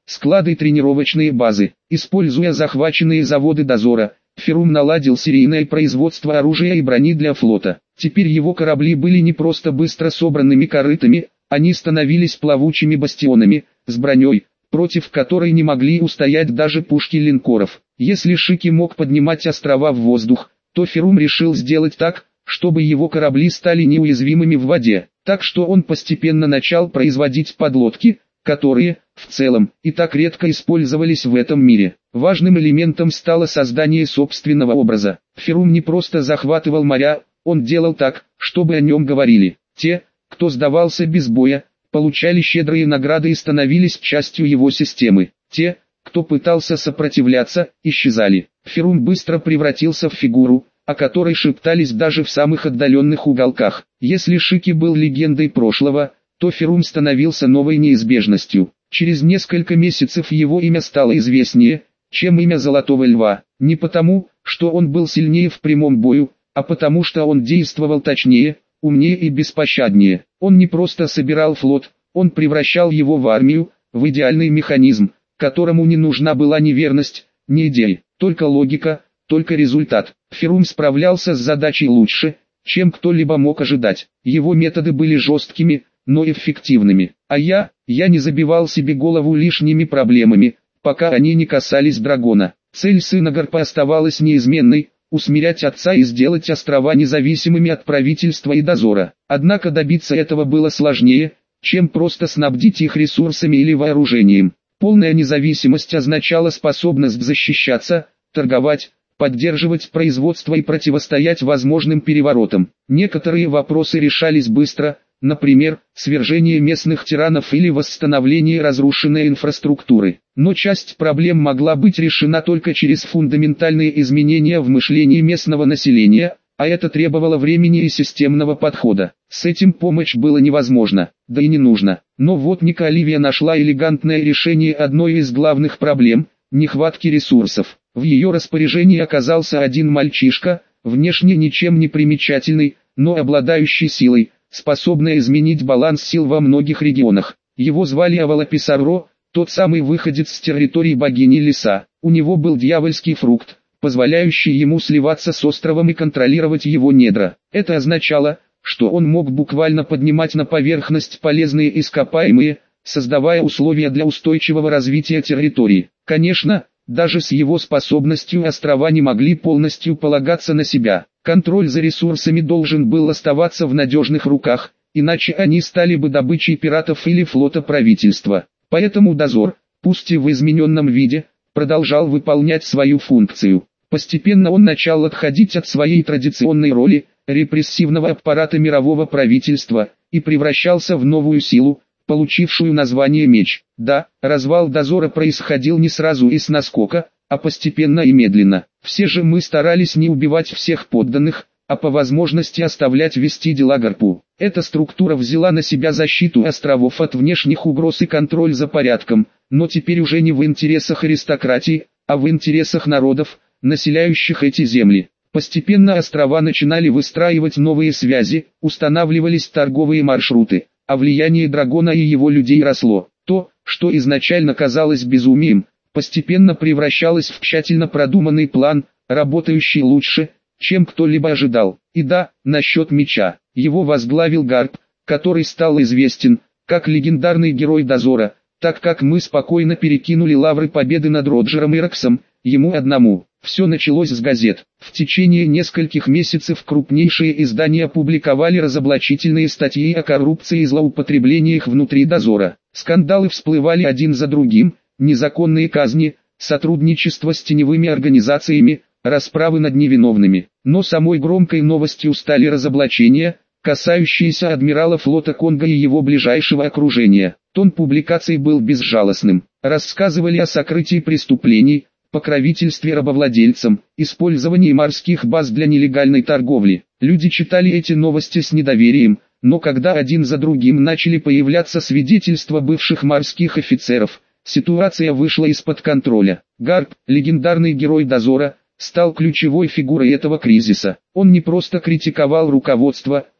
склады и тренировочные базы. Используя захваченные заводы дозора, Феррум наладил серийное производство оружия и брони для флота. Теперь его корабли были не просто быстро собранными корытами, они становились плавучими бастионами, с броней, против которой не могли устоять даже пушки линкоров. Если Шики мог поднимать острова в воздух, то Феррум решил сделать так, чтобы его корабли стали неуязвимыми в воде. Так что он постепенно начал производить подлодки, которые, в целом, и так редко использовались в этом мире. Важным элементом стало создание собственного образа. Феррум не просто захватывал моря, он делал так, чтобы о нем говорили. Те, кто сдавался без боя, получали щедрые награды и становились частью его системы. Те, кто пытался сопротивляться, исчезали. Феррум быстро превратился в фигуру, о которой шептались даже в самых отдаленных уголках. Если Шики был легендой прошлого, то Феррум становился новой неизбежностью. Через несколько месяцев его имя стало известнее, чем имя Золотого Льва. Не потому, что он был сильнее в прямом бою, а потому что он действовал точнее, умнее и беспощаднее. Он не просто собирал флот, он превращал его в армию, в идеальный механизм, которому не нужна была ни верность, ни идеи, только логика, только результат. Феррум справлялся с задачей лучше, чем кто-либо мог ожидать. Его методы были жесткими, но эффективными. А я, я не забивал себе голову лишними проблемами, пока они не касались дракона. Цель сына Гарпа оставалась неизменной – усмирять отца и сделать острова независимыми от правительства и дозора. Однако добиться этого было сложнее, чем просто снабдить их ресурсами или вооружением. Полная независимость означала способность защищаться, торговать, поддерживать производство и противостоять возможным переворотам. Некоторые вопросы решались быстро, например, свержение местных тиранов или восстановление разрушенной инфраструктуры. Но часть проблем могла быть решена только через фундаментальные изменения в мышлении местного населения, а это требовало времени и системного подхода. С этим помочь было невозможно, да и не нужно. Но вот Ника Оливия нашла элегантное решение одной из главных проблем – нехватки ресурсов. В ее распоряжении оказался один мальчишка, внешне ничем не примечательный, но обладающий силой, способной изменить баланс сил во многих регионах. Его звали Авалаписарро, тот самый выходец с территории богини леса. У него был дьявольский фрукт, позволяющий ему сливаться с островом и контролировать его недра. Это означало, что он мог буквально поднимать на поверхность полезные ископаемые, создавая условия для устойчивого развития территории. Конечно, даже с его способностью острова не могли полностью полагаться на себя. Контроль за ресурсами должен был оставаться в надежных руках, иначе они стали бы добычей пиратов или флота правительства. Поэтому дозор, пусть и в измененном виде, продолжал выполнять свою функцию. Постепенно он начал отходить от своей традиционной роли, репрессивного аппарата мирового правительства, и превращался в новую силу, получившую название меч. Да, развал дозора происходил не сразу и с наскока, а постепенно и медленно. Все же мы старались не убивать всех подданных, а по возможности оставлять вести дела Гарпу. Эта структура взяла на себя защиту островов от внешних угроз и контроль за порядком, но теперь уже не в интересах аристократии, а в интересах народов, населяющих эти земли. Постепенно острова начинали выстраивать новые связи, устанавливались торговые маршруты, а влияние дракона и его людей росло. То, что изначально казалось безумием, постепенно превращалось в тщательно продуманный план, работающий лучше, чем кто-либо ожидал. И да, насчет меча. Его возглавил Гарп, который стал известен, как легендарный герой дозора, так как мы спокойно перекинули лавры победы над Роджером и Рексом, ему одному. Все началось с газет. В течение нескольких месяцев крупнейшие издания публиковали разоблачительные статьи о коррупции и злоупотреблениях внутри дозора. Скандалы всплывали один за другим, незаконные казни, сотрудничество с теневыми организациями, расправы над невиновными. Но самой громкой новостью стали разоблачения, касающиеся адмирала флота Конго и его ближайшего окружения. Тон публикаций был безжалостным. Рассказывали о сокрытии преступлений, покровительстве рабовладельцам, использовании морских баз для нелегальной торговли. Люди читали эти новости с недоверием, но когда один за другим начали появляться свидетельства бывших морских офицеров, ситуация вышла из-под контроля. Гарп, легендарный герой дозора, стал ключевой фигурой этого кризиса. Он не просто критиковал руководство,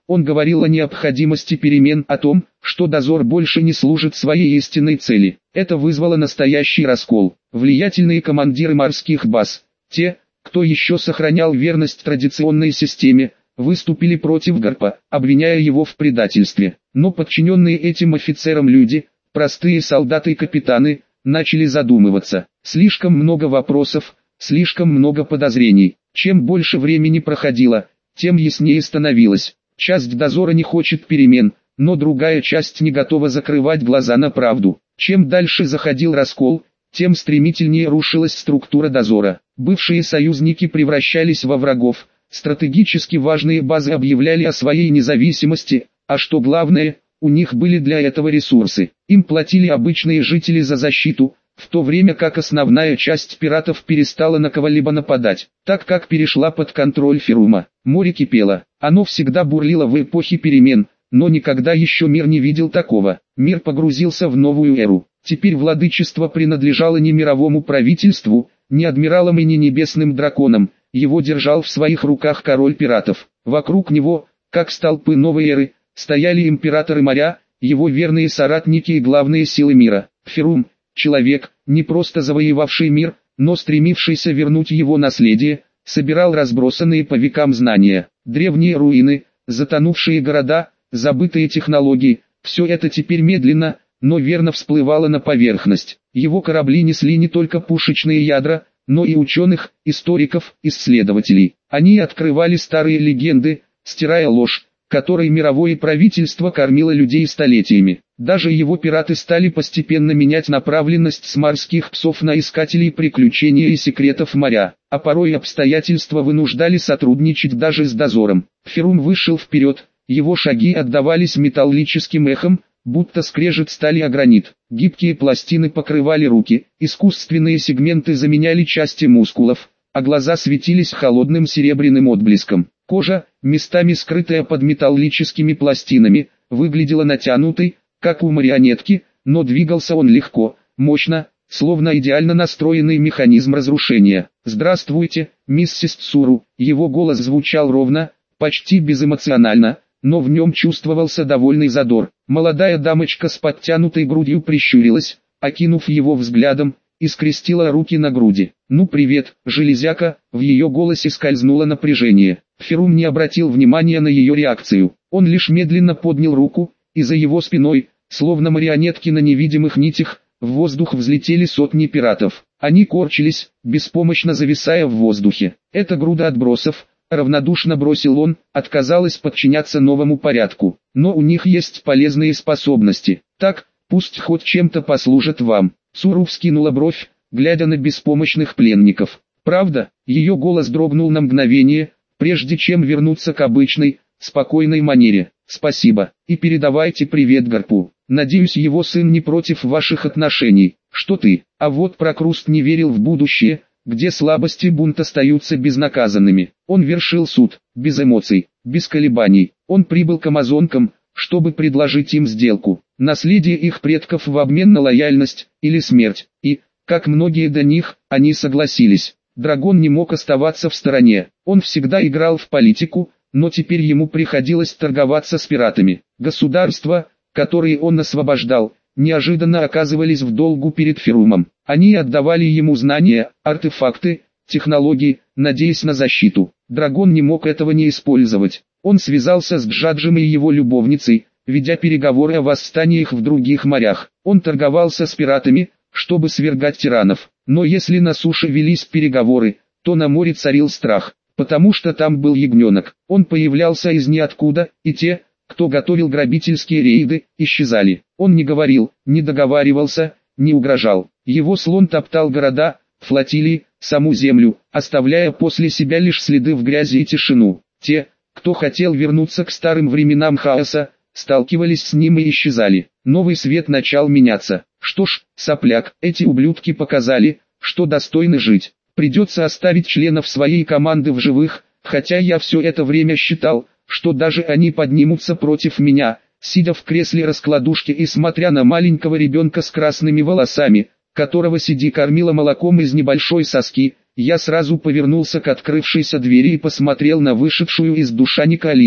Он говорил о необходимости перемен, о том, что дозор больше не служит своей истинной цели. Это вызвало настоящий раскол. Влиятельные командиры морских баз, те, кто еще сохранял верность традиционной системе, выступили против Гарпа, обвиняя его в предательстве. Но подчиненные этим офицерам люди, простые солдаты и капитаны, начали задумываться. Слишком много вопросов, слишком много подозрений. Чем больше времени проходило, тем яснее становилось. Часть дозора не хочет перемен, но другая часть не готова закрывать глаза на правду. Чем дальше заходил раскол, тем стремительнее рушилась структура дозора. Бывшие союзники превращались во врагов, стратегически важные базы объявляли о своей независимости, а что главное, у них были для этого ресурсы. Им платили обычные жители за защиту, в то время как основная часть пиратов перестала на кого-либо нападать, так как перешла под контроль Ферума. Море кипело, оно всегда бурлило в эпохе перемен, но никогда еще мир не видел такого. Мир погрузился в новую эру. Теперь владычество принадлежало не мировому правительству, не адмиралам и не небесным драконам, его держал в своих руках король пиратов. Вокруг него, как столпы новой эры, стояли императоры моря, его верные соратники и главные силы мира. Ферум, человек, не просто завоевавший мир, но стремившийся вернуть его наследие, собирал разбросанные по векам знания. Древние руины, затонувшие города, забытые технологии, все это теперь медленно, но верно всплывало на поверхность. Его корабли несли не только пушечные ядра, но и ученых, историков, исследователей. Они открывали старые легенды, стирая ложь, которой мировое правительство кормило людей столетиями. Даже его пираты стали постепенно менять направленность с морских псов на искателей приключений и секретов моря, а порой обстоятельства вынуждали сотрудничать даже с дозором. Ферум вышел вперед, его шаги отдавались металлическим эхом, будто скрежет стали о гранит. Гибкие пластины покрывали руки, искусственные сегменты заменяли части мускулов, а глаза светились холодным серебряным отблеском. Кожа, местами скрытая под металлическими пластинами, выглядела натянутой, как у марионетки, но двигался он легко, мощно, словно идеально настроенный механизм разрушения. «Здравствуйте, миссис Цуру». Его голос звучал ровно, почти безэмоционально, но в нем чувствовался довольный задор. Молодая дамочка с подтянутой грудью прищурилась, окинув его взглядом, и скрестила руки на груди. «Ну привет, железяка», в ее голосе скользнуло напряжение. Ферум не обратил внимания на ее реакцию. Он лишь медленно поднял руку, и за его спиной, словно марионетки на невидимых нитях, в воздух взлетели сотни пиратов. Они корчились, беспомощно зависая в воздухе. «Это груда отбросов», равнодушно бросил он, отказалась подчиняться новому порядку. «Но у них есть полезные способности. Так, пусть хоть чем-то послужат вам». Цуру вскинула бровь, глядя на беспомощных пленников. «Правда?» Ее голос дрогнул на мгновение, прежде чем вернуться к обычной, спокойной манере. «Спасибо, и передавайте привет Гарпу. Надеюсь, его сын не против ваших отношений. Что ты?» А вот Прокруст не верил в будущее, где слабости бунт остаются безнаказанными. Он вершил суд, без эмоций, без колебаний. Он прибыл к амазонкам, чтобы предложить им сделку. Наследие их предков в обмен на лояльность, или смерть. И, как многие до них, они согласились. Драгон не мог оставаться в стороне. Он всегда играл в политику, но теперь ему приходилось торговаться с пиратами. Государства, которые он освобождал, неожиданно оказывались в долгу перед Ферумом. Они отдавали ему знания, артефакты, технологии, надеясь на защиту. Драгон не мог этого не использовать. Он связался с Джаджем и его любовницей, ведя переговоры о восстаниях в других морях. Он торговался с пиратами, чтобы свергать тиранов. Но если на суше велись переговоры, то на море царил страх, потому что там был ягненок. Он появлялся из ниоткуда, и те, кто готовил грабительские рейды, исчезали. Он не говорил, не договаривался, не угрожал. Его слон топтал города, флотилии, саму землю, оставляя после себя лишь следы в грязи и тишину. Те, кто хотел вернуться к старым временам хаоса, сталкивались с ним и исчезали. Новый свет начал меняться. Что ж, сопляк, эти ублюдки показали, что достойны жить. Придется оставить членов своей команды в живых, хотя я все это время считал, что даже они поднимутся против меня. Сидя в кресле раскладушки и смотря на маленького ребенка с красными волосами, которого Сиди кормила молоком из небольшой соски, я сразу повернулся к открывшейся двери и посмотрел на вышедшую из душаника Оливию.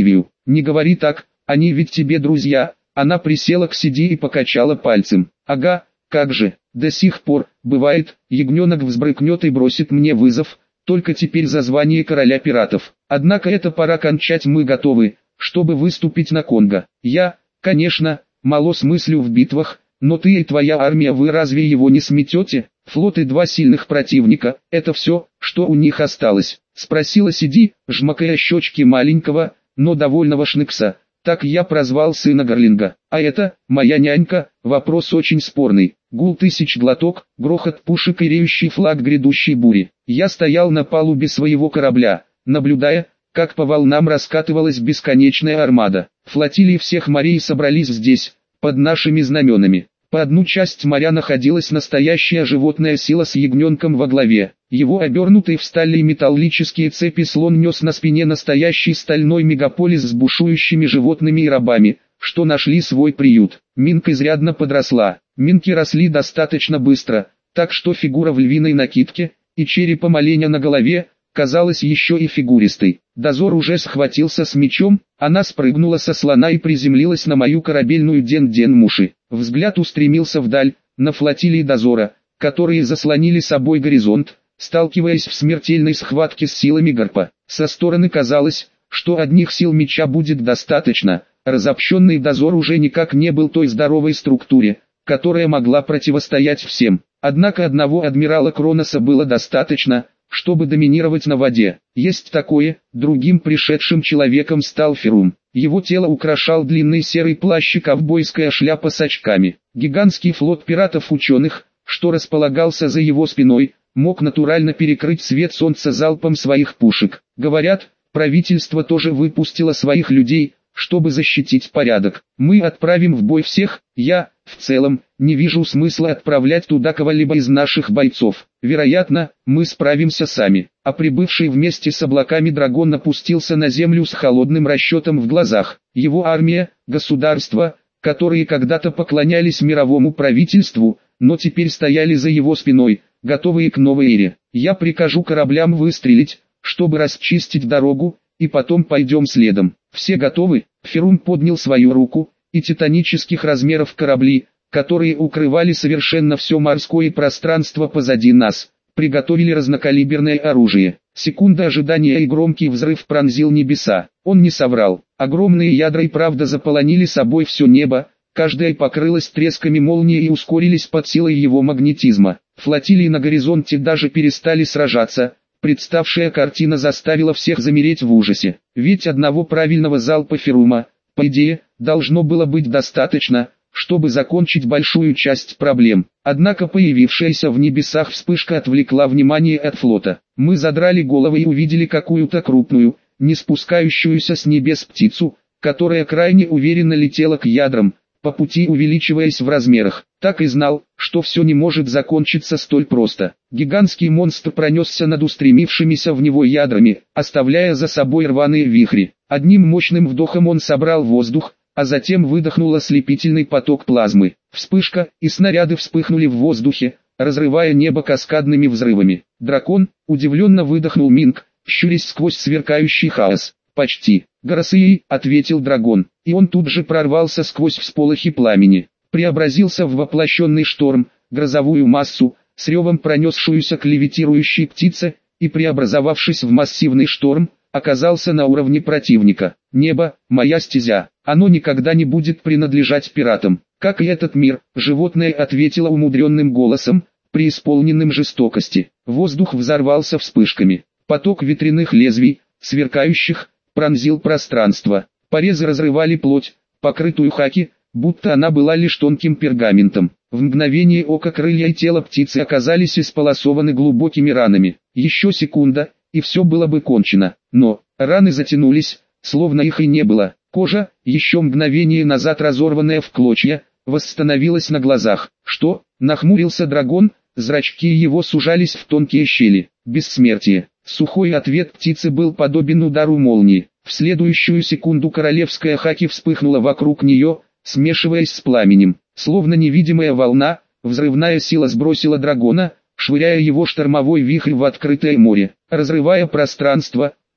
не говори так, они ведь тебе друзья. Она присела к Сиди и покачала пальцем. Ага, как же, до сих пор, бывает, ягненок взбрыкнет и бросит мне вызов, только теперь за звание короля пиратов. Однако это пора кончать, мы готовы, чтобы выступить на Конго. Я, конечно, мало смыслю в битвах, но ты и твоя армия, вы разве его не сметете? Флот и два сильных противника, это все, что у них осталось? Спросила Сиди, жмакая щечки маленького, но довольного Шнекса. Так я прозвал сына Гарлинга. А это, моя нянька, вопрос очень спорный. Гул тысяч глоток, грохот пушек и реющий флаг грядущей бури. Я стоял на палубе своего корабля, наблюдая, как по волнам раскатывалась бесконечная армада. Флотилии всех морей собрались здесь, под нашими знаменами. По одну часть моря находилась настоящая животная сила с ягненком во главе. Его обернутый в стали и металлические цепи слон нес на спине настоящий стальной мегаполис с бушующими животными и рабами, что нашли свой приют. Минк изрядно подросла. Минки росли достаточно быстро, так что фигура в львиной накидке и черепом оленя на голове казалась еще и фигуристой. Дозор уже схватился с мечом, она спрыгнула со слона и приземлилась на мою корабельную ден-ден-муши. Взгляд устремился вдаль, на флотилии дозора, которые заслонили собой горизонт, сталкиваясь в смертельной схватке с силами Гарпа. Со стороны казалось, что одних сил меча будет достаточно, разобщенный дозор уже никак не был той здоровой структуре, которая могла противостоять всем. Однако одного адмирала Кроноса было достаточно, чтобы доминировать на воде. Есть такое, другим пришедшим человеком стал Ферум. Его тело украшал длинный серый плащ и ковбойская шляпа с очками. Гигантский флот пиратов-ученых, что располагался за его спиной, мог натурально перекрыть свет солнца залпом своих пушек. Говорят, правительство тоже выпустило своих людей, чтобы защитить порядок. Мы отправим в бой всех, я, в целом, не вижу смысла отправлять туда кого-либо из наших бойцов. Вероятно, мы справимся сами. А прибывший вместе с облаками дракон опустился на землю с холодным расчетом в глазах. Его армия, государство, которые когда-то поклонялись мировому правительству, но теперь стояли за его спиной, готовые к новой эре. Я прикажу кораблям выстрелить, чтобы расчистить дорогу, и потом пойдем следом. Все готовы? Ферум поднял свою руку, и титанических размеров корабли, которые укрывали совершенно все морское пространство позади нас, приготовили разнокалиберное оружие. Секунда ожидания и громкий взрыв пронзил небеса. Он не соврал. Огромные ядра и правда заполонили собой все небо, каждая покрылась тресками молнии и ускорились под силой его магнетизма. Флотилии на горизонте даже перестали сражаться. Представшая картина заставила всех замереть в ужасе. Ведь одного правильного залпа Ферума, по идее, должно было быть достаточно, чтобы закончить большую часть проблем. Однако появившаяся в небесах вспышка отвлекла внимание от флота. Мы задрали головы и увидели какую-то крупную, не спускающуюся с небес птицу, которая крайне уверенно летела к ядрам, по пути увеличиваясь в размерах. Так и знал, что все не может закончиться столь просто. Гигантский монстр пронесся над устремившимися в него ядрами, оставляя за собой рваные вихри. Одним мощным вдохом он собрал воздух, а затем выдохнул ослепительный поток плазмы. Вспышка, и снаряды вспыхнули в воздухе, разрывая небо каскадными взрывами. Дракон, удивленно выдохнул Минк, щурясь сквозь сверкающий хаос. «Почти. Гарасией», — ответил дракон, и он тут же прорвался сквозь всполохи пламени. Преобразился в воплощенный шторм, грозовую массу, с ревом пронесшуюся к левитирующей птице, и преобразовавшись в массивный шторм, оказался на уровне противника. Небо, моя стезя, оно никогда не будет принадлежать пиратам. Как и этот мир, животное ответило умудренным голосом, преисполненным жестокости. Воздух взорвался вспышками. Поток ветряных лезвий, сверкающих, пронзил пространство. Порезы разрывали плоть, покрытую хаки, будто она была лишь тонким пергаментом. В мгновение ока крылья и тело птицы оказались исполосованы глубокими ранами. Еще секунда, и все было бы кончено. Но раны затянулись, словно их и не было. Кожа, еще мгновение назад разорванная в клочья, восстановилась на глазах. Что? Нахмурился дракон, зрачки его сужались в тонкие щели. Бессмертие. Сухой ответ птицы был подобен удару молнии. В следующую секунду королевская хаки вспыхнула вокруг нее, смешиваясь с пламенем. Словно невидимая волна, взрывная сила сбросила дракона, швыряя его штормовой вихрь в открытое море. Разрывая пространство,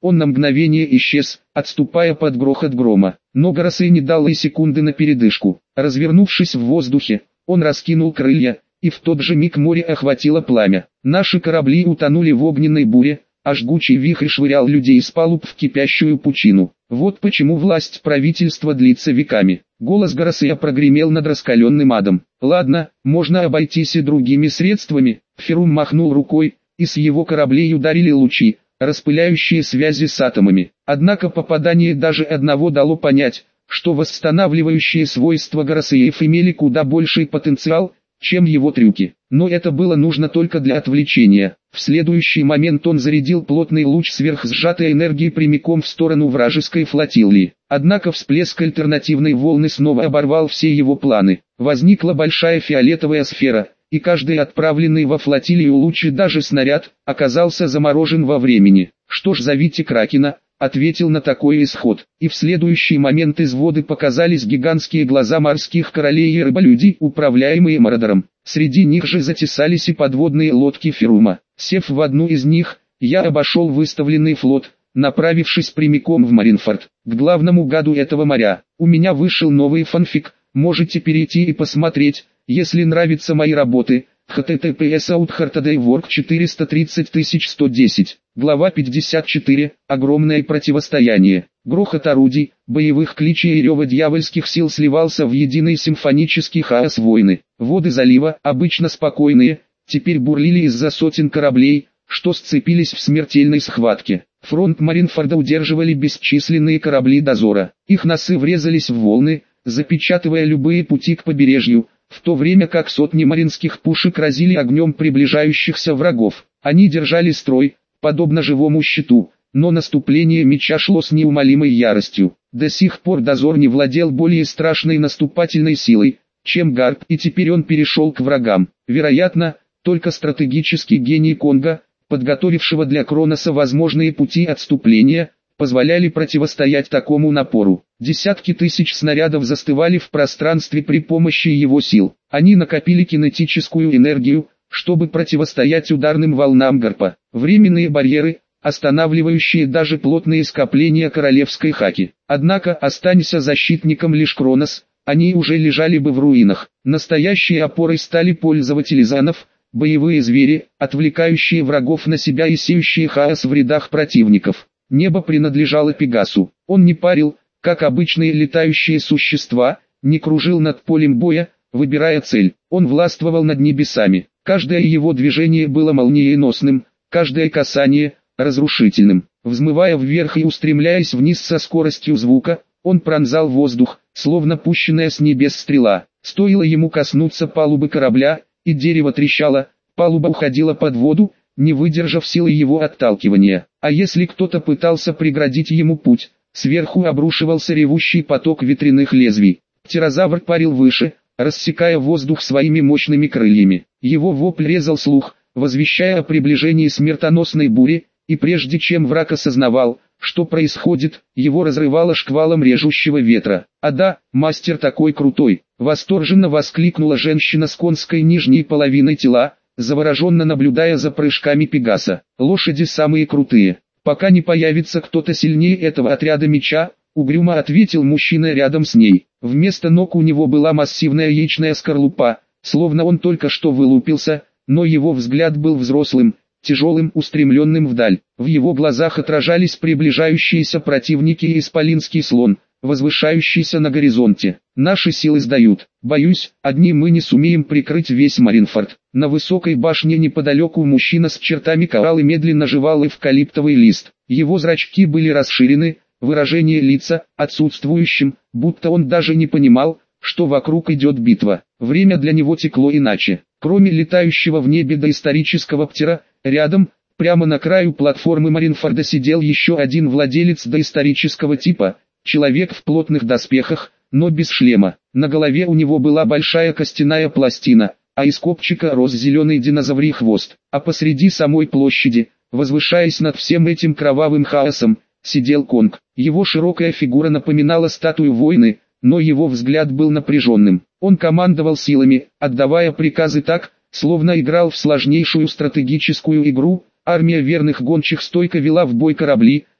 Он на мгновение исчез, отступая под грохот грома. Но Горосей не дал и секунды на передышку. Развернувшись в воздухе, он раскинул крылья, и в тот же миг море охватило пламя. Наши корабли утонули в огненной буре, а жгучий вихрь швырял людей с палуб в кипящую пучину. Вот почему власть правительства длится веками. Голос Горосея прогремел над раскаленным адом. Ладно, можно обойтись и другими средствами. Ферум махнул рукой, и с его кораблей ударили лучи, распыляющие связи с атомами. Однако попадание даже одного дало понять, что восстанавливающие свойства Горосеев имели куда больший потенциал, чем его трюки. Но это было нужно только для отвлечения. В следующий момент он зарядил плотный луч сверхсжатой энергии прямиком в сторону вражеской флотилии. Однако всплеск альтернативной волны снова оборвал все его планы. Возникла большая фиолетовая сфера, и каждый отправленный во флотилию луч и даже снаряд оказался заморожен во времени. «Что ж, зовите Кракена», — ответил на такой исход. И в следующий момент из воды показались гигантские глаза морских королей и рыболюдей, управляемые Мородором. Среди них же затесались и подводные лодки Ферума. Сев в одну из них, я обошел выставленный флот, направившись прямиком в Маринфорд, к главному гаду этого моря. У меня вышел новый фанфик, можете перейти и посмотреть, если нравятся мои работы. эйч ти ти пи эс Outhart четыреста тридцать тысяч сто десять. Глава пятьдесят четыре. Огромное противостояние. Грохот орудий, боевых кличей и рева дьявольских сил сливался в единый симфонический хаос войны. Воды залива, обычно спокойные, теперь бурлили из-за сотен кораблей, что сцепились в смертельной схватке. Фронт Маринфорда удерживали бесчисленные корабли дозора. Их носы врезались в волны, запечатывая любые пути к побережью, в то время как сотни маринских пушек разили огнем приближающихся врагов. Они держали строй, подобно живому щиту, но наступление меча шло с неумолимой яростью. До сих пор дозор не владел более страшной наступательной силой, чем Гарп, и теперь он перешел к врагам. Вероятно, только стратегический гений Конга, подготовившего для Кроноса возможные пути отступления, позволяли противостоять такому напору. Десятки тысяч снарядов застывали в пространстве при помощи его сил. Они накопили кинетическую энергию, чтобы противостоять ударным волнам Гарпа. Временные барьеры, останавливающие даже плотные скопления королевской хаки. Однако, останься защитником лишь Кронос, они уже лежали бы в руинах. Настоящей опорой стали пользователи занов, боевые звери, отвлекающие врагов на себя и сеющие хаос в рядах противников. Небо принадлежало Пегасу. Он не парил, как обычные летающие существа, не кружил над полем боя, выбирая цель. Он властвовал над небесами. Каждое его движение было молниеносным, каждое касание – разрушительным. Взмывая вверх и устремляясь вниз со скоростью звука, он пронзал воздух, словно пущенная с небес стрела. Стоило ему коснуться палубы корабля, и дерево трещало, палуба уходила под воду, не выдержав силы его отталкивания. А если кто-то пытался преградить ему путь, сверху обрушивался ревущий поток ветряных лезвий. Птерозавр парил выше, рассекая воздух своими мощными крыльями. Его вопль резал слух, возвещая о приближении смертоносной бури, и прежде чем враг осознавал, что происходит, его разрывало шквалом режущего ветра. «А да, мастер такой крутой!» — восторженно воскликнула женщина с конской нижней половиной тела, завороженно наблюдая за прыжками Пегаса. «Лошади самые крутые. Пока не появится кто-то сильнее этого отряда меча», — угрюмо ответил мужчина рядом с ней. Вместо ног у него была массивная яичная скорлупа, словно он только что вылупился, но его взгляд был взрослым, тяжелым, устремленным вдаль. В его глазах отражались приближающиеся противники и исполинский слон, возвышающийся на горизонте. «Наши силы сдают. Боюсь, одни мы не сумеем прикрыть весь Маринфорд». На высокой башне неподалеку мужчина с чертами кораллы медленно жевал эвкалиптовый лист. Его зрачки были расширены, выражение лица отсутствующим, будто он даже не понимал, что вокруг идет битва. Время для него текло иначе. Кроме летающего в небе доисторического птера, рядом, прямо на краю платформы Маринфорда сидел еще один владелец доисторического типа, человек в плотных доспехах, но без шлема. На голове у него была большая костяная пластина, а из копчика рос зеленый динозаврий хвост. А посреди самой площади, возвышаясь над всем этим кровавым хаосом, сидел Конг. Его широкая фигура напоминала статую воина, но его взгляд был напряженным. Он командовал силами, отдавая приказы так, словно играл в сложнейшую стратегическую игру. Армия верных гончих стойко вела в бой корабли,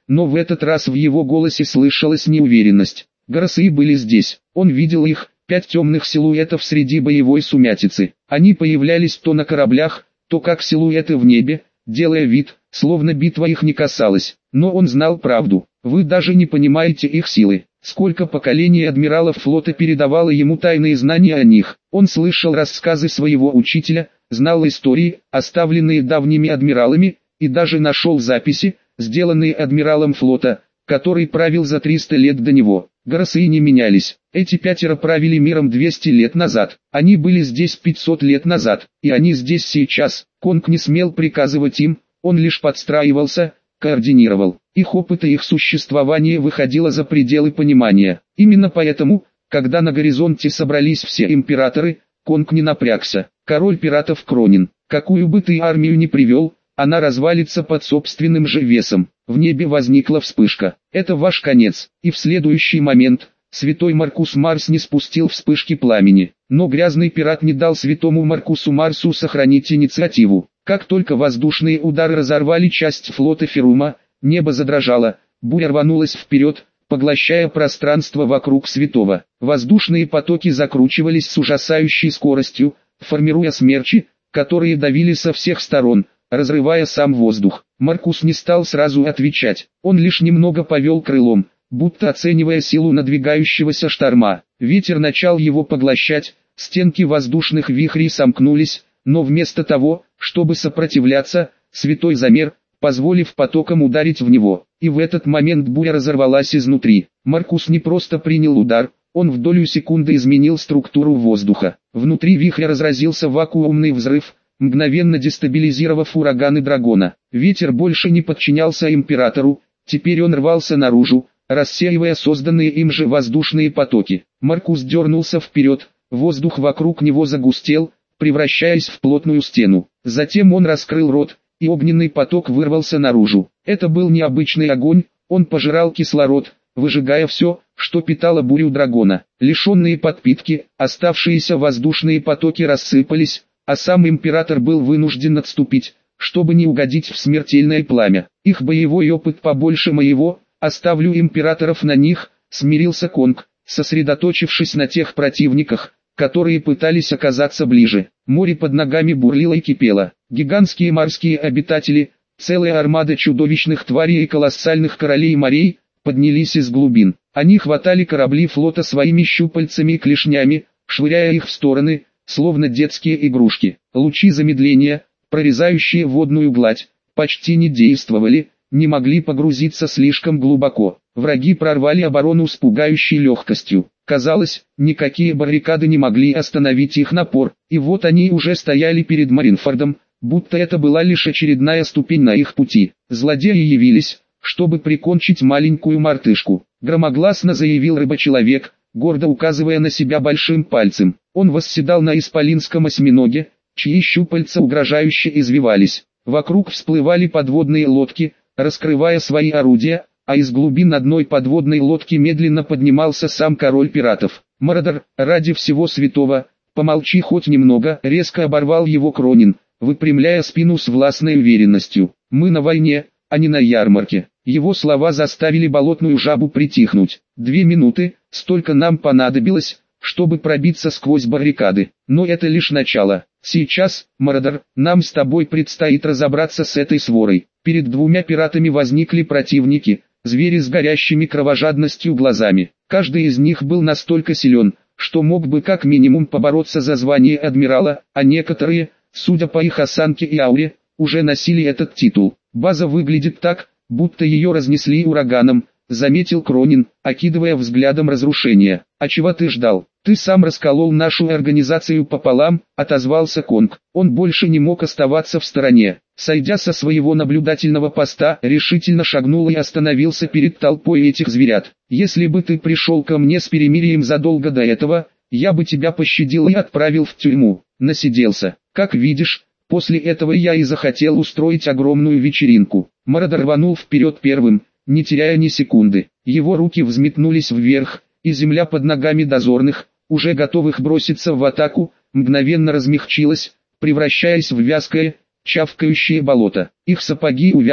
но в этот раз в его голосе слышалась неуверенность. Горосеи были здесь, он видел их, пять темных силуэтов среди боевой сумятицы. Они появлялись то на кораблях, то как силуэты в небе, делая вид, словно битва их не касалась. Но он знал правду, вы даже не понимаете их силы. Сколько поколений адмиралов флота передавало ему тайные знания о них. Он слышал рассказы своего учителя, знал истории, оставленные давними адмиралами, и даже нашел записи, сделанные адмиралом флота, который правил за триста лет до него. Горосеи не менялись. Эти пятеро правили миром двести лет назад. Они были здесь пятьсот лет назад, и они здесь сейчас. Конг не смел приказывать им, он лишь подстраивался, координировал. Их опыт и их существование выходило за пределы понимания. Именно поэтому, когда на горизонте собрались все императоры, Конг не напрягся. Король пиратов Кронин. Какую бы ты армию ни привел, она развалится под собственным же весом. В небе возникла вспышка. Это ваш конец. И в следующий момент, святой Маркус Марс не спустил вспышки пламени. Но грязный пират не дал святому Маркусу Марсу сохранить инициативу. Как только воздушные удары разорвали часть флота Ферума, небо задрожало, буря рванулась вперед, поглощая пространство вокруг святого. Воздушные потоки закручивались с ужасающей скоростью, формируя смерчи, которые давили со всех сторон, разрывая сам воздух. Маркус не стал сразу отвечать, он лишь немного повел крылом, будто оценивая силу надвигающегося шторма. Ветер начал его поглощать, стенки воздушных вихрей сомкнулись, но вместо того, чтобы сопротивляться, святой замер, позволив потокам ударить в него. И в этот момент буря разорвалась изнутри. Маркус не просто принял удар, он в долю секунды изменил структуру воздуха. Внутри вихря разразился вакуумный взрыв, мгновенно дестабилизировав ураганы дракона. Ветер больше не подчинялся императору, теперь он рвался наружу, рассеивая созданные им же воздушные потоки. Маркус дернулся вперед, воздух вокруг него загустел, превращаясь в плотную стену. Затем он раскрыл рот, и огненный поток вырвался наружу. Это был необычный огонь, он пожирал кислород, выжигая все, что питало бурю дракона. Лишенные подпитки, оставшиеся воздушные потоки рассыпались, а сам император был вынужден отступить, чтобы не угодить в смертельное пламя. Их боевой опыт побольше моего, оставлю императоров на них, смирился Конг, сосредоточившись на тех противниках, которые пытались оказаться ближе. Море под ногами бурлило и кипело. Гигантские морские обитатели, целая армада чудовищных тварей и колоссальных королей морей, поднялись из глубин. Они хватали корабли флота своими щупальцами и клешнями, швыряя их в стороны, словно детские игрушки. Лучи замедления, прорезающие водную гладь, почти не действовали, не могли погрузиться слишком глубоко. Враги прорвали оборону с пугающей легкостью. Казалось, никакие баррикады не могли остановить их напор, и вот они уже стояли перед Маринфордом, будто это была лишь очередная ступень на их пути. Злодеи явились, чтобы прикончить маленькую мартышку. Громогласно заявил рыбочеловек, гордо указывая на себя большим пальцем. Он восседал на исполинском осьминоге, чьи щупальца угрожающе извивались. Вокруг всплывали подводные лодки, раскрывая свои орудия, а из глубин одной подводной лодки медленно поднимался сам король пиратов. «Мародер, ради всего святого, помолчи хоть немного», — резко оборвал его Кронин, выпрямляя спину с властной уверенностью. «Мы на войне, а не на ярмарке». Его слова заставили болотную жабу притихнуть. «Две минуты, столько нам понадобилось, чтобы пробиться сквозь баррикады. Но это лишь начало. Сейчас, Мародер, нам с тобой предстоит разобраться с этой сворой». Перед двумя пиратами возникли противники, звери с горящими кровожадностью глазами. Каждый из них был настолько силен, что мог бы как минимум побороться за звание адмирала, а некоторые, судя по их осанке и ауре, уже носили этот титул. «База выглядит так, будто ее разнесли ураганом», — заметил Кронин, окидывая взглядом разрушения. «А чего ты ждал? Ты сам расколол нашу организацию пополам», — отозвался Конг. Он больше не мог оставаться в стороне. Сойдя со своего наблюдательного поста, решительно шагнул и остановился перед толпой этих зверят. «Если бы ты пришел ко мне с перемирием задолго до этого, я бы тебя пощадил и отправил в тюрьму. Насиделся. Как видишь, после этого я и захотел устроить огромную вечеринку». Мародер рванул вперед первым, не теряя ни секунды. Его руки взметнулись вверх, и земля под ногами дозорных, уже готовых броситься в атаку, мгновенно размягчилась, превращаясь в вязкое, чавкающее болото. Их сапоги увязли,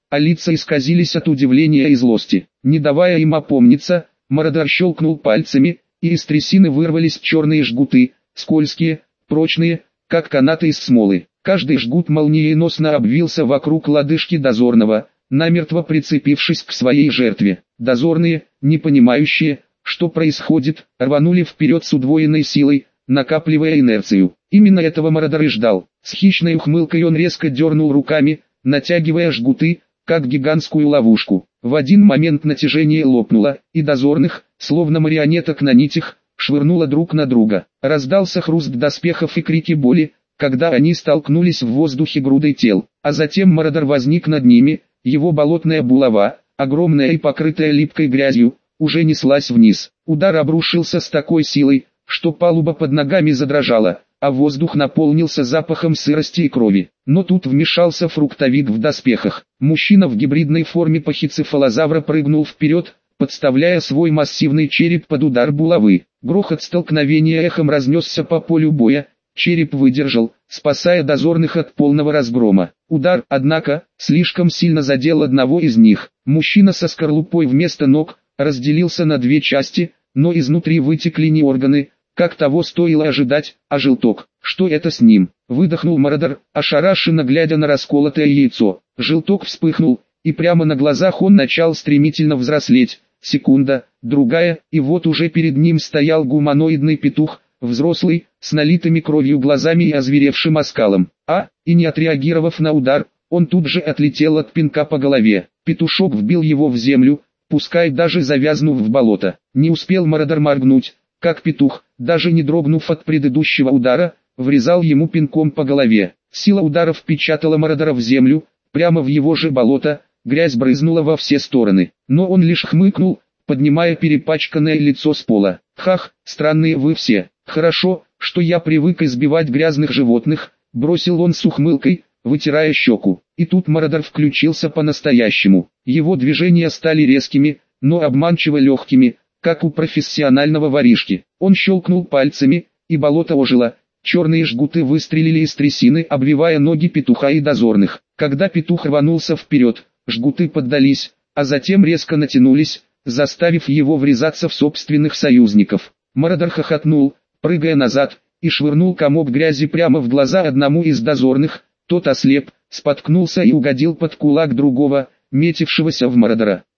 а лица исказились от удивления и злости. Не давая им опомниться, мародер щелкнул пальцами, и из трясины вырвались черные жгуты, скользкие, прочные, как канаты из смолы. Каждый жгут молниеносно обвился вокруг лодыжки дозорного, намертво прицепившись к своей жертве. Дозорные, не понимающие, что происходит, рванули вперед с удвоенной силой, накапливая инерцию. Именно этого мародер и ждал. С хищной ухмылкой он резко дернул руками, натягивая жгуты, как гигантскую ловушку. В один момент натяжение лопнуло, и дозорных, словно марионеток на нитях, швырнуло друг на друга. Раздался хруст доспехов и крики боли, когда они столкнулись в воздухе грудой тел, а затем мародер возник над ними, его болотная булава, огромная и покрытая липкой грязью, уже неслась вниз. Удар обрушился с такой силой, что палуба под ногами задрожала, а воздух наполнился запахом сырости и крови. Но тут вмешался фруктовид в доспехах. Мужчина в гибридной форме пахицефалозавра прыгнул вперед, подставляя свой массивный череп под удар булавы. Грохот столкновения эхом разнесся по полю боя, череп выдержал, спасая дозорных от полного разгрома. Удар, однако, слишком сильно задел одного из них. Мужчина со скорлупой вместо ног разделился на две части, но изнутри вытекли не органы, как того стоило ожидать, а желток. Что это с ним? Выдохнул мародер, ошарашенно глядя на расколотое яйцо. Желток вспыхнул, и прямо на глазах он начал стремительно взрослеть. Секунда, другая, и вот уже перед ним стоял гуманоидный петух, взрослый, с налитыми кровью глазами и озверевшим оскалом. А, и не отреагировав на удар, он тут же отлетел от пинка по голове. Петушок вбил его в землю, пускай даже завязнув в болото. Не успел мародер моргнуть, как петух, даже не дрогнув от предыдущего удара, врезал ему пинком по голове. Сила удара впечатала мародера в землю, прямо в его же болото, грязь брызнула во все стороны. Но он лишь хмыкнул, поднимая перепачканное лицо с пола. «Хах, странные вы все. Хорошо, что я привык избивать грязных животных», бросил он с ухмылкой, вытирая щеку. И тут мародер включился по-настоящему. Его движения стали резкими, но обманчиво легкими, как у профессионального воришки. Он щелкнул пальцами, и болото ожило. Черные жгуты выстрелили из трясины, обвивая ноги петуха и дозорных. Когда петух рванулся вперед, жгуты поддались, а затем резко натянулись, заставив его врезаться в собственных союзников. Мародер хохотнул, прыгая назад, и швырнул комок грязи прямо в глаза одному из дозорных. Тот ослеп, споткнулся и угодил под кулак другого, метившегося в мародера.